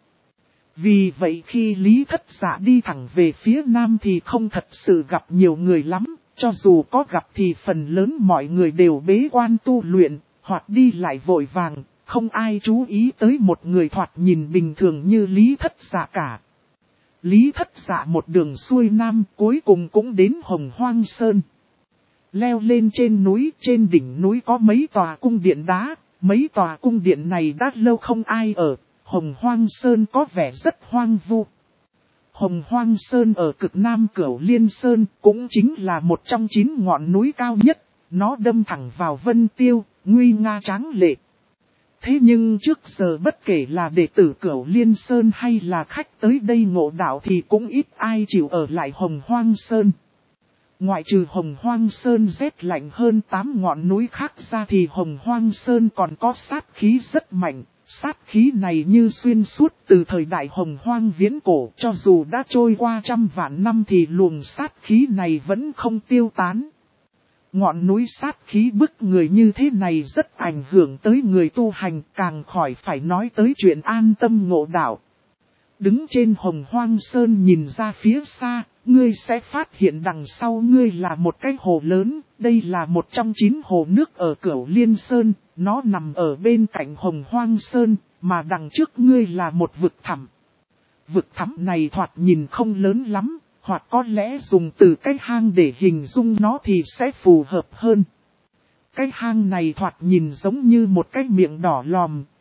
Vì vậy khi Lý Thất Dạ đi thẳng về phía nam thì không thật sự gặp nhiều người lắm. Cho dù có gặp thì phần lớn mọi người đều bế quan tu luyện, hoặc đi lại vội vàng, không ai chú ý tới một người thoạt nhìn bình thường như Lý Thất Dạ cả. Lý Thất Dạ một đường xuôi nam cuối cùng cũng đến Hồng Hoang Sơn. Leo lên trên đỉnh núi có mấy tòa cung điện đá, mấy tòa cung điện này đã lâu không ai ở, Hồng Hoang Sơn có vẻ rất hoang vu. Hồng Hoang Sơn ở cực nam Cửu Liên Sơn cũng chính là một trong 9 ngọn núi cao nhất, nó đâm thẳng vào Vân Tiêu, nguy nga tráng lệ. Thế nhưng trước giờ bất kể là đệ tử Cửu Liên Sơn hay là khách tới đây ngộ đạo thì cũng ít ai chịu ở lại Hồng Hoang Sơn. Ngoại trừ Hồng Hoang Sơn rét lạnh hơn 8 ngọn núi khác ra thì Hồng Hoang Sơn còn có sát khí rất mạnh. Sát khí này như xuyên suốt từ thời đại Hồng Hoang viễn cổ, cho dù đã trôi qua trăm vạn năm thì luồng sát khí này vẫn không tiêu tán. Ngọn núi sát khí bức người như thế này rất ảnh hưởng tới người tu hành, càng khỏi phải nói tới chuyện an tâm ngộ đạo. Đứng trên Hồng Hoang Sơn nhìn ra phía xa, ngươi sẽ phát hiện đằng sau ngươi là một cái hồ lớn, đây là một trong 9 hồ nước ở Cửu Liên Sơn, nó nằm ở bên cạnh Hồng Hoang Sơn, mà đằng trước ngươi là một vực thẳm. Vực thẳm này thoạt nhìn không lớn lắm, hoặc có lẽ dùng từ cái hang để hình dung nó thì sẽ phù hợp hơn. Cái hang này thoạt nhìn giống như một cái miệng đỏ lòm,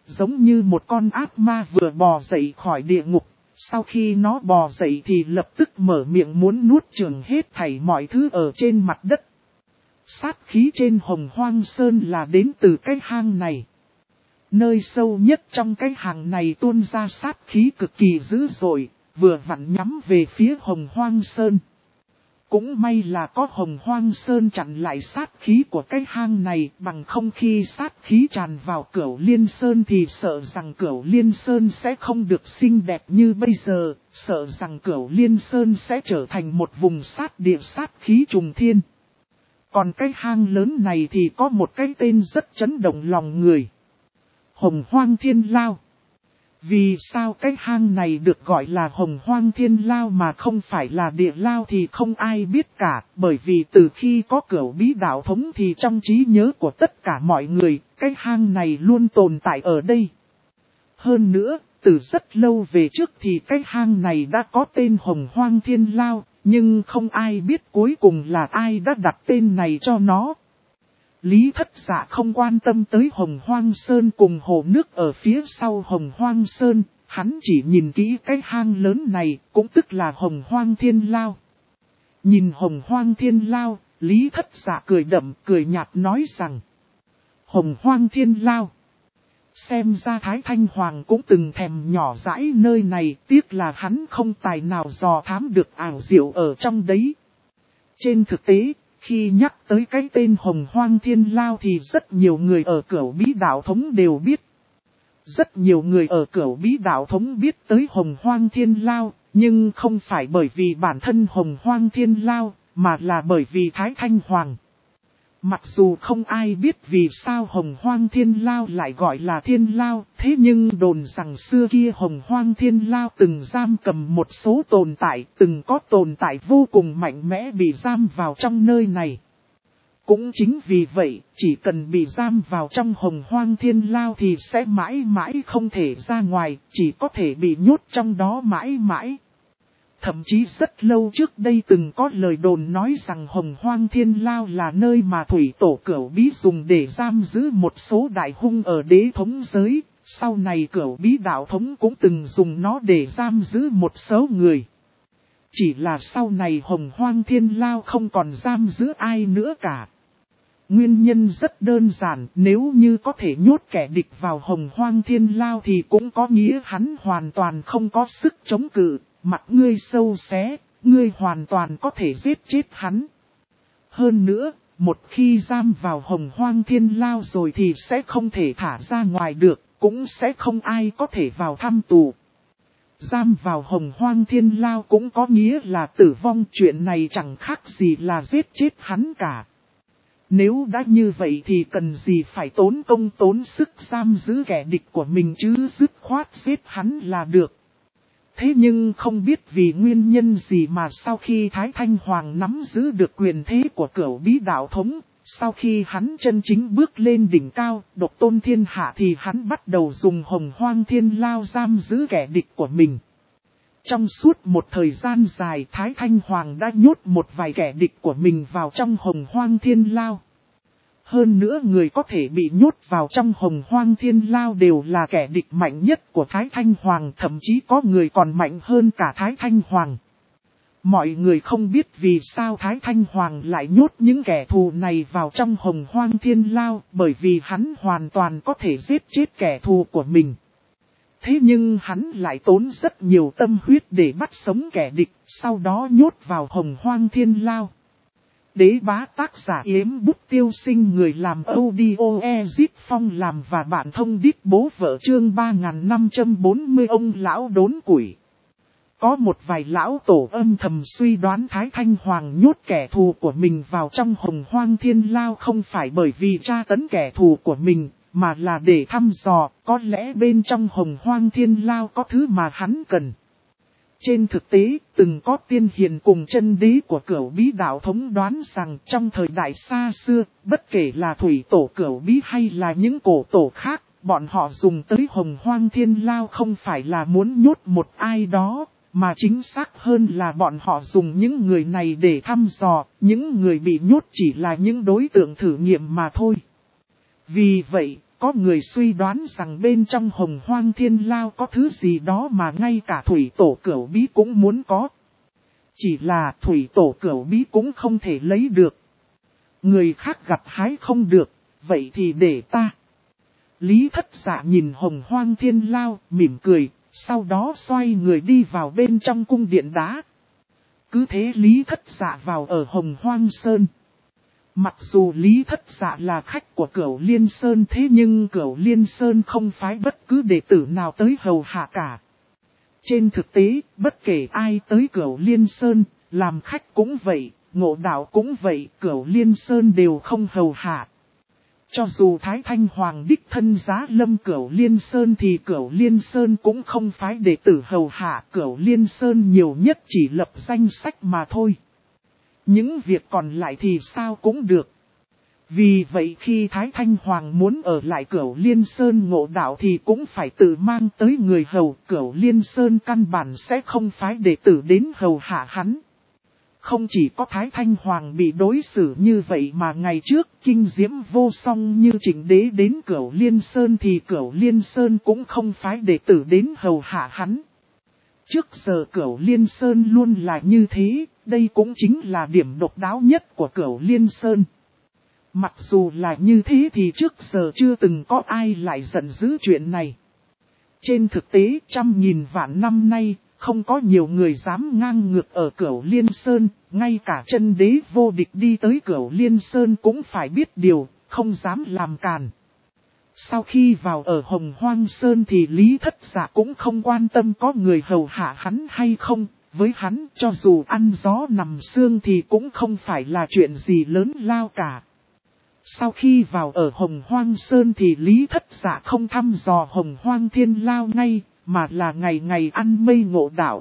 giống như một con ác ma vừa bò dậy khỏi địa ngục. Sau khi nó bò dậy thì lập tức mở miệng muốn nuốt chửng hết thảy mọi thứ ở trên mặt đất. Sát khí trên Hồng Hoang Sơn là đến từ cái hang này. Nơi sâu nhất trong cái hang này tuôn ra sát khí cực kỳ dữ dội, vừa vặn nhắm về phía Hồng Hoang Sơn. Cũng may là có Hồng Hoang Sơn chặn lại sát khí của cái hang này, bằng không khi sát khí tràn vào Cửu Liên Sơn thì sợ rằng Cửu Liên Sơn sẽ không được xinh đẹp như bây giờ, sợ rằng Cửu Liên Sơn sẽ trở thành một vùng sát địa sát khí trùng thiên. Còn cái hang lớn này thì có một cái tên rất chấn động lòng người. Hồng Hoang Thiên Lao. Vì sao cái hang này được gọi là Hồng Hoang Thiên Lao mà không phải là địa lao thì không ai biết cả, bởi vì từ khi có Cửu Bí Đạo Thống thì trong trí nhớ của tất cả mọi người, cái hang này luôn tồn tại ở đây. Hơn nữa, từ rất lâu về trước thì cái hang này đã có tên Hồng Hoang Thiên Lao, nhưng không ai biết cuối cùng là ai đã đặt tên này cho nó. Lý Thất Dạ không quan tâm tới Hồng Hoang Sơn cùng hồ nước ở phía sau Hồng Hoang Sơn, hắn chỉ nhìn kỹ cái hang lớn này, cũng tức là Hồng Hoang Thiên Lao. Nhìn Hồng Hoang Thiên Lao, Lý Thất Dạ cười đậm cười nhạt nói rằng: Hồng Hoang Thiên Lao. Xem ra Thái Thanh Hoàng cũng từng thèm nhỏ dãi nơi này, tiếc là hắn không tài nào dò thám được ảo diệu ở trong đấy. Trên thực tế, khi nhắc tới cái tên Hồng Hoang Thiên Lao thì rất nhiều người ở Cửu Bí Đạo Thống đều biết. Rất nhiều người ở Cửu Bí Đạo Thống biết tới Hồng Hoang Thiên Lao, nhưng không phải bởi vì bản thân Hồng Hoang Thiên Lao, mà là bởi vì Thái Thanh Hoàng. Mặc dù không ai biết vì sao Hồng Hoang Thiên Lao lại gọi là Thiên Lao, thế nhưng đồn rằng xưa kia Hồng Hoang Thiên Lao từng giam cầm một số tồn tại, từng có tồn tại vô cùng mạnh mẽ bị giam vào trong nơi này. Cũng chính vì vậy, chỉ cần bị giam vào trong Hồng Hoang Thiên Lao thì sẽ mãi mãi không thể ra ngoài, chỉ có thể bị nhốt trong đó mãi mãi. Thậm chí rất lâu trước đây từng có lời đồn nói rằng Hồng Hoang Thiên Lao là nơi mà thủy tổ Cửu Bí dùng để giam giữ một số đại hung ở đế thống giới. Sau này Cửu Bí Đạo Thống cũng từng dùng nó để giam giữ một số người. Chỉ là sau này Hồng Hoang Thiên Lao không còn giam giữ ai nữa cả. Nguyên nhân rất đơn giản, nếu như có thể nhốt kẻ địch vào Hồng Hoang Thiên Lao thì cũng có nghĩa hắn hoàn toàn không có sức chống cự. Mặt ngươi sâu xé, ngươi hoàn toàn có thể giết chết hắn. Hơn nữa, một khi giam vào Hồng Hoang Thiên Lao rồi thì sẽ không thể thả ra ngoài được, cũng sẽ không ai có thể vào thăm tù. Giam vào Hồng Hoang Thiên Lao cũng có nghĩa là tử vong, chuyện này chẳng khác gì là giết chết hắn cả. Nếu đã như vậy thì cần gì phải tốn công tốn sức giam giữ kẻ địch của mình chứ, dứt khoát giết hắn là được. Thế nhưng không biết vì nguyên nhân gì mà sau khi Thái Thanh Hoàng nắm giữ được quyền thế của Cửu Bí Đạo Thống, sau khi hắn chân chính bước lên đỉnh cao, độc tôn thiên hạ thì hắn bắt đầu dùng Hồng Hoang Thiên Lao giam giữ kẻ địch của mình. Trong suốt một thời gian dài, Thái Thanh Hoàng đã nhốt một vài kẻ địch của mình vào trong Hồng Hoang Thiên Lao. Hơn nữa người có thể bị nhốt vào trong Hồng Hoang Thiên Lao đều là kẻ địch mạnh nhất của Thái Thanh Hoàng, thậm chí có người còn mạnh hơn cả Thái Thanh Hoàng. Mọi người không biết vì sao Thái Thanh Hoàng lại nhốt những kẻ thù này vào trong Hồng Hoang Thiên Lao, bởi vì hắn hoàn toàn có thể giết chết kẻ thù của mình. Thế nhưng hắn lại tốn rất nhiều tâm huyết để bắt sống kẻ địch, sau đó nhốt vào Hồng Hoang Thiên Lao. Đế bá tác giả Yếm Bút Tiêu Sinh, người làm audio Ezip Phong làm và bạn thông đít bố vợ, chương 3540 ông lão đốn củi. Có một vài lão tổ âm thầm suy đoán Thái Thanh Hoàng nhốt kẻ thù của mình vào trong Hồng Hoang Thiên Lao không phải bởi vì tra tấn kẻ thù của mình, mà là để thăm dò có lẽ bên trong Hồng Hoang Thiên Lao có thứ mà hắn cần. Trên thực tế, từng có tiên hiền cùng chân đế của Cửu Bí Đạo Thống đoán rằng trong thời đại xa xưa, bất kể là thủy tổ Cửu Bí hay là những cổ tổ khác, bọn họ dùng tới Hồng Hoang Thiên Lao không phải là muốn nhốt một ai đó, mà chính xác hơn là bọn họ dùng những người này để thăm dò, những người bị nhốt chỉ là những đối tượng thử nghiệm mà thôi. Vì vậy, có người suy đoán rằng bên trong Hồng Hoang Thiên Lao có thứ gì đó mà ngay cả thủy tổ cửu bí cũng muốn có. Chỉ là thủy tổ cửu bí cũng không thể lấy được. Người khác gặt hái không được, vậy thì để ta. Lý Thất Dạ nhìn Hồng Hoang Thiên Lao, mỉm cười, sau đó xoay người đi vào bên trong cung điện đá. Cứ thế Lý Thất Dạ vào ở Hồng Hoang Sơn. Mặc dù Lý Thất Dạ là khách của Cửu Liên Sơn, thế nhưng Cửu Liên Sơn không phái bất cứ đệ tử nào tới hầu hạ cả. Trên thực tế, bất kể ai tới Cửu Liên Sơn, làm khách cũng vậy, ngộ đạo cũng vậy, Cửu Liên Sơn đều không hầu hạ. Cho dù Thái Thanh Hoàng đích thân giá lâm Cửu Liên Sơn thì Cửu Liên Sơn cũng không phái đệ tử hầu hạ, Cửu Liên Sơn nhiều nhất chỉ lập danh sách mà thôi. Những việc còn lại thì sao cũng được. Vì vậy khi Thái Thanh Hoàng muốn ở lại Cửu Liên Sơn ngộ đạo thì cũng phải tự mang tới người hầu, Cửu Liên Sơn căn bản sẽ không phái đệ tử đến hầu hạ hắn. Không chỉ có Thái Thanh Hoàng bị đối xử như vậy mà ngày trước kinh diễm vô song như Trịnh Đế đến Cửu Liên Sơn thì Cửu Liên Sơn cũng không phái đệ tử đến hầu hạ hắn. Trước giờ Cửu Liên Sơn luôn là như thế, đây cũng chính là điểm độc đáo nhất của Cửu Liên Sơn. Mặc dù là như thế thì trước giờ chưa từng có ai lại giận dữ chuyện này. Trên thực tế 100.000 vạn năm nay, không có nhiều người dám ngang ngược ở Cửu Liên Sơn, ngay cả chân đế vô địch đi tới Cửu Liên Sơn cũng phải biết điều, không dám làm càn. Sau khi vào ở Hồng Hoang Sơn thì Lý Thất Dạ cũng không quan tâm có người hầu hạ hắn hay không, với hắn cho dù ăn gió nằm sương thì cũng không phải là chuyện gì lớn lao cả. Sau khi vào ở Hồng Hoang Sơn thì Lý Thất Dạ không thăm dò Hồng Hoang Thiên Lao ngay, mà là ngày ngày ăn mây ngộ đạo.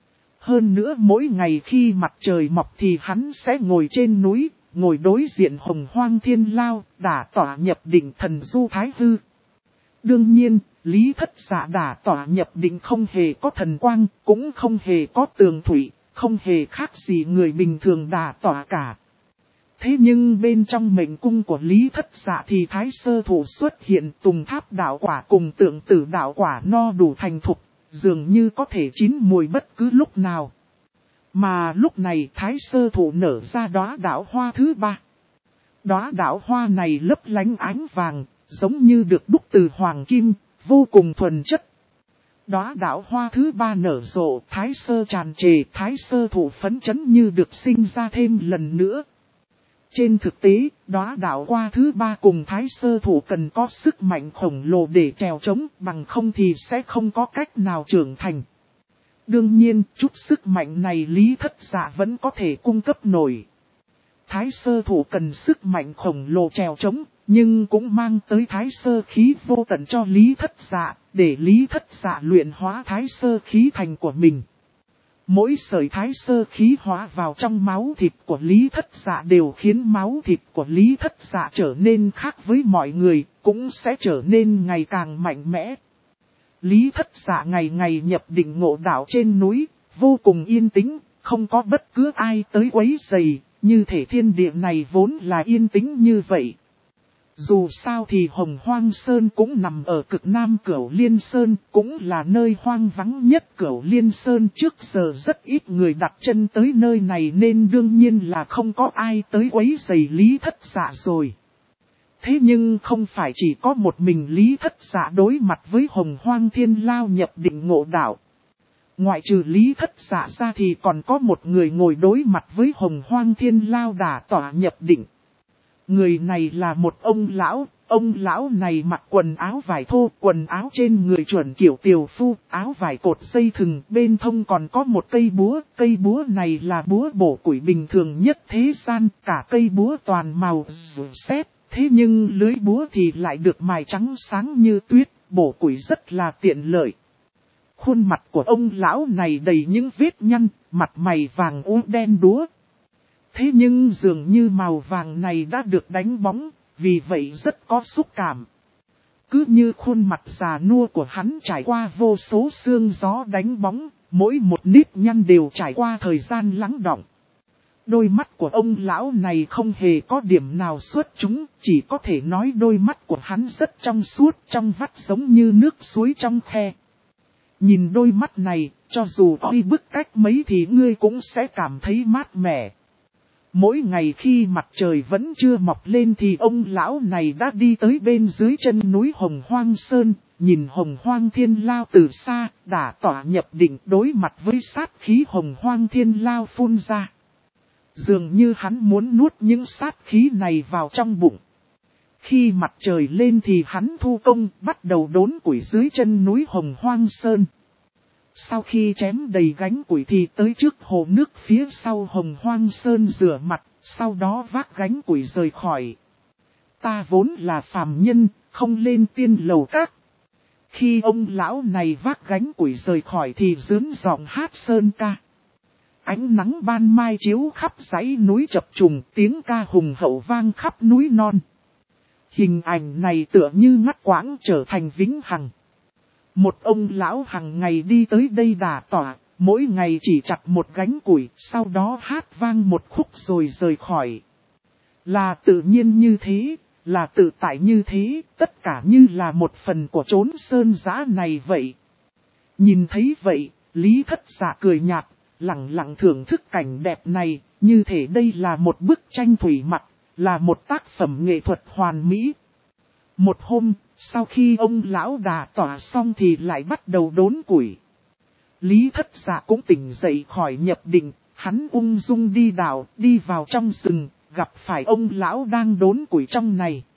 Hơn nữa mỗi ngày khi mặt trời mọc thì hắn sẽ ngồi trên núi, ngồi đối diện Hồng Hoang Thiên Lao, đả tỏa nhập định thần du thái hư. Đương nhiên, Lý Thất Dạ đả tỏa nhập định không hề có thần quang, cũng không hề có tường thủy, không hề khác gì người bình thường đả tỏa cả. Thế nhưng bên trong mệnh cung của Lý Thất Dạ thì Thái Sơ Thủ xuất hiện, Tùng Tháp đạo quả cùng Tượng Tử đạo quả no đủ thành thục, dường như có thể chín mùi bất cứ lúc nào. Mà lúc này Thái Sơ Thủ nở ra đóa đạo hoa thứ 3. Đóa đạo hoa này lấp lánh ánh vàng, giống như được đúc từ hoàng kim, vô cùng thuần chất. Đóa đạo hoa thứ 3 nở rộ, Thái Sơ tràn trề, Thái Sơ Thủ phấn chấn như được sinh ra thêm lần nữa. Trên thực tế, đóa đạo hoa thứ 3 cùng Thái Sơ Thủ cần có sức mạnh khổng lồ để trèo trống, bằng không thì sẽ không có cách nào trưởng thành. Đương nhiên, chút sức mạnh này Lý Thất Dạ vẫn có thể cung cấp nổi. Thái Sơ Thủ cần sức mạnh khổng lồ trèo trống, nhưng cũng mang tới Thái Sơ khí vô tận cho Lý Thất Dạ, để Lý Thất Dạ luyện hóa Thái Sơ khí thành của mình. Mỗi sợi Thái Sơ khí hóa vào trong máu thịt của Lý Thất Dạ đều khiến máu thịt của Lý Thất Dạ trở nên khác với mọi người, cũng sẽ trở nên ngày càng mạnh mẽ. Lý Thất Dạ ngày ngày nhập định ngộ đạo trên núi, vô cùng yên tĩnh, không có bất cứ ai tới quấy rầy, như thể thiên địa này vốn là yên tĩnh như vậy. Dù sao thì Hồng Hoang Sơn cũng nằm ở cực nam Cửu Liên Sơn, cũng là nơi hoang vắng nhất Cửu Liên Sơn, trước giờ rất ít người đặt chân tới nơi này nên đương nhiên là không có ai tới quấy rầy Lý Thất Dạ rồi. Thế nhưng không phải chỉ có một mình Lý Thất Dạ đối mặt với Hồng Hoang Thiên Lao nhập định ngộ đạo. Ngoại trừ Lý Thất Dạ ra thì còn có một người ngồi đối mặt với Hồng Hoang Thiên Lao đả tỏa nhập định. Người này là một ông lão này mặc quần áo vải thô, quần áo trên người chuẩn kiểu tiều phu, áo vải cột dây thừng, bên hông còn có một cây búa này là búa bổ củi bình thường nhất thế gian, cả cây búa toàn màu sét, thế nhưng lưới búa thì lại được mài trắng sáng như tuyết, bổ củi rất là tiện lợi. Khuôn mặt của ông lão này đầy những vết nhăn, mặt mày vàng u đen đúa. Thế nhưng dường như màu vàng này đã được đánh bóng, vì vậy rất có xúc cảm. Cứ như khuôn mặt già nua của hắn trải qua vô số sương gió đánh bóng, mỗi một nếp nhăn đều trải qua thời gian lắng đọng. Đôi mắt của ông lão này không hề có điểm nào xuất chúng, chỉ có thể nói đôi mắt của hắn rất trong suốt, trong vắt giống như nước suối trong khe. Nhìn đôi mắt này, cho dù oi bức cách mấy thì ngươi cũng sẽ cảm thấy mát mẻ. Mỗi ngày khi mặt trời vẫn chưa mọc lên thì ông lão này đã đi tới bên dưới chân núi Hồng Hoang Sơn, nhìn Hồng Hoang Thiên Lao từ xa, đã tỏa nhập định đối mặt với sát khí Hồng Hoang Thiên Lao phun ra. Dường như hắn muốn nuốt những sát khí này vào trong bụng. Khi mặt trời lên thì hắn thu công bắt đầu đốn củi dưới chân núi Hồng Hoang Sơn. Sau khi chém đầy gánh củi thì tới trước hồ nước phía sau Hồng Hoang Sơn rửa mặt, sau đó vác gánh củi rời khỏi. Ta vốn là phàm nhân, không lên tiên lầu các. Khi ông lão này vác gánh củi rời khỏi thì dướn giọng hát sơn ca. Ánh nắng ban mai chiếu khắp dãy núi chập trùng, tiếng ca hùng hậu vang khắp núi non. Hình ảnh này tựa như ngắt quãng trở thành vĩnh hằng. Một ông lão hàng ngày đi tới đây đả tỏa, mỗi ngày chỉ chặt một gánh củi, sau đó hát vang một khúc rồi rời khỏi. Là tự nhiên như thế, là tự tại như thế, tất cả như là một phần của chốn sơn giã này vậy. Nhìn thấy vậy, Lý Thất Dạ cười nhạt, lặng lặng thưởng thức cảnh đẹp này, như thể đây là một bức tranh thủy mặc, là một tác phẩm nghệ thuật hoàn mỹ. Một hôm, sau khi ông lão đà tỏa xong thì lại bắt đầu đốn củi. Lý Thất Dạ cũng tỉnh dậy khỏi nhập định, hắn ung dung đi đào, đi vào trong rừng, gặp phải ông lão đang đốn củi trong này.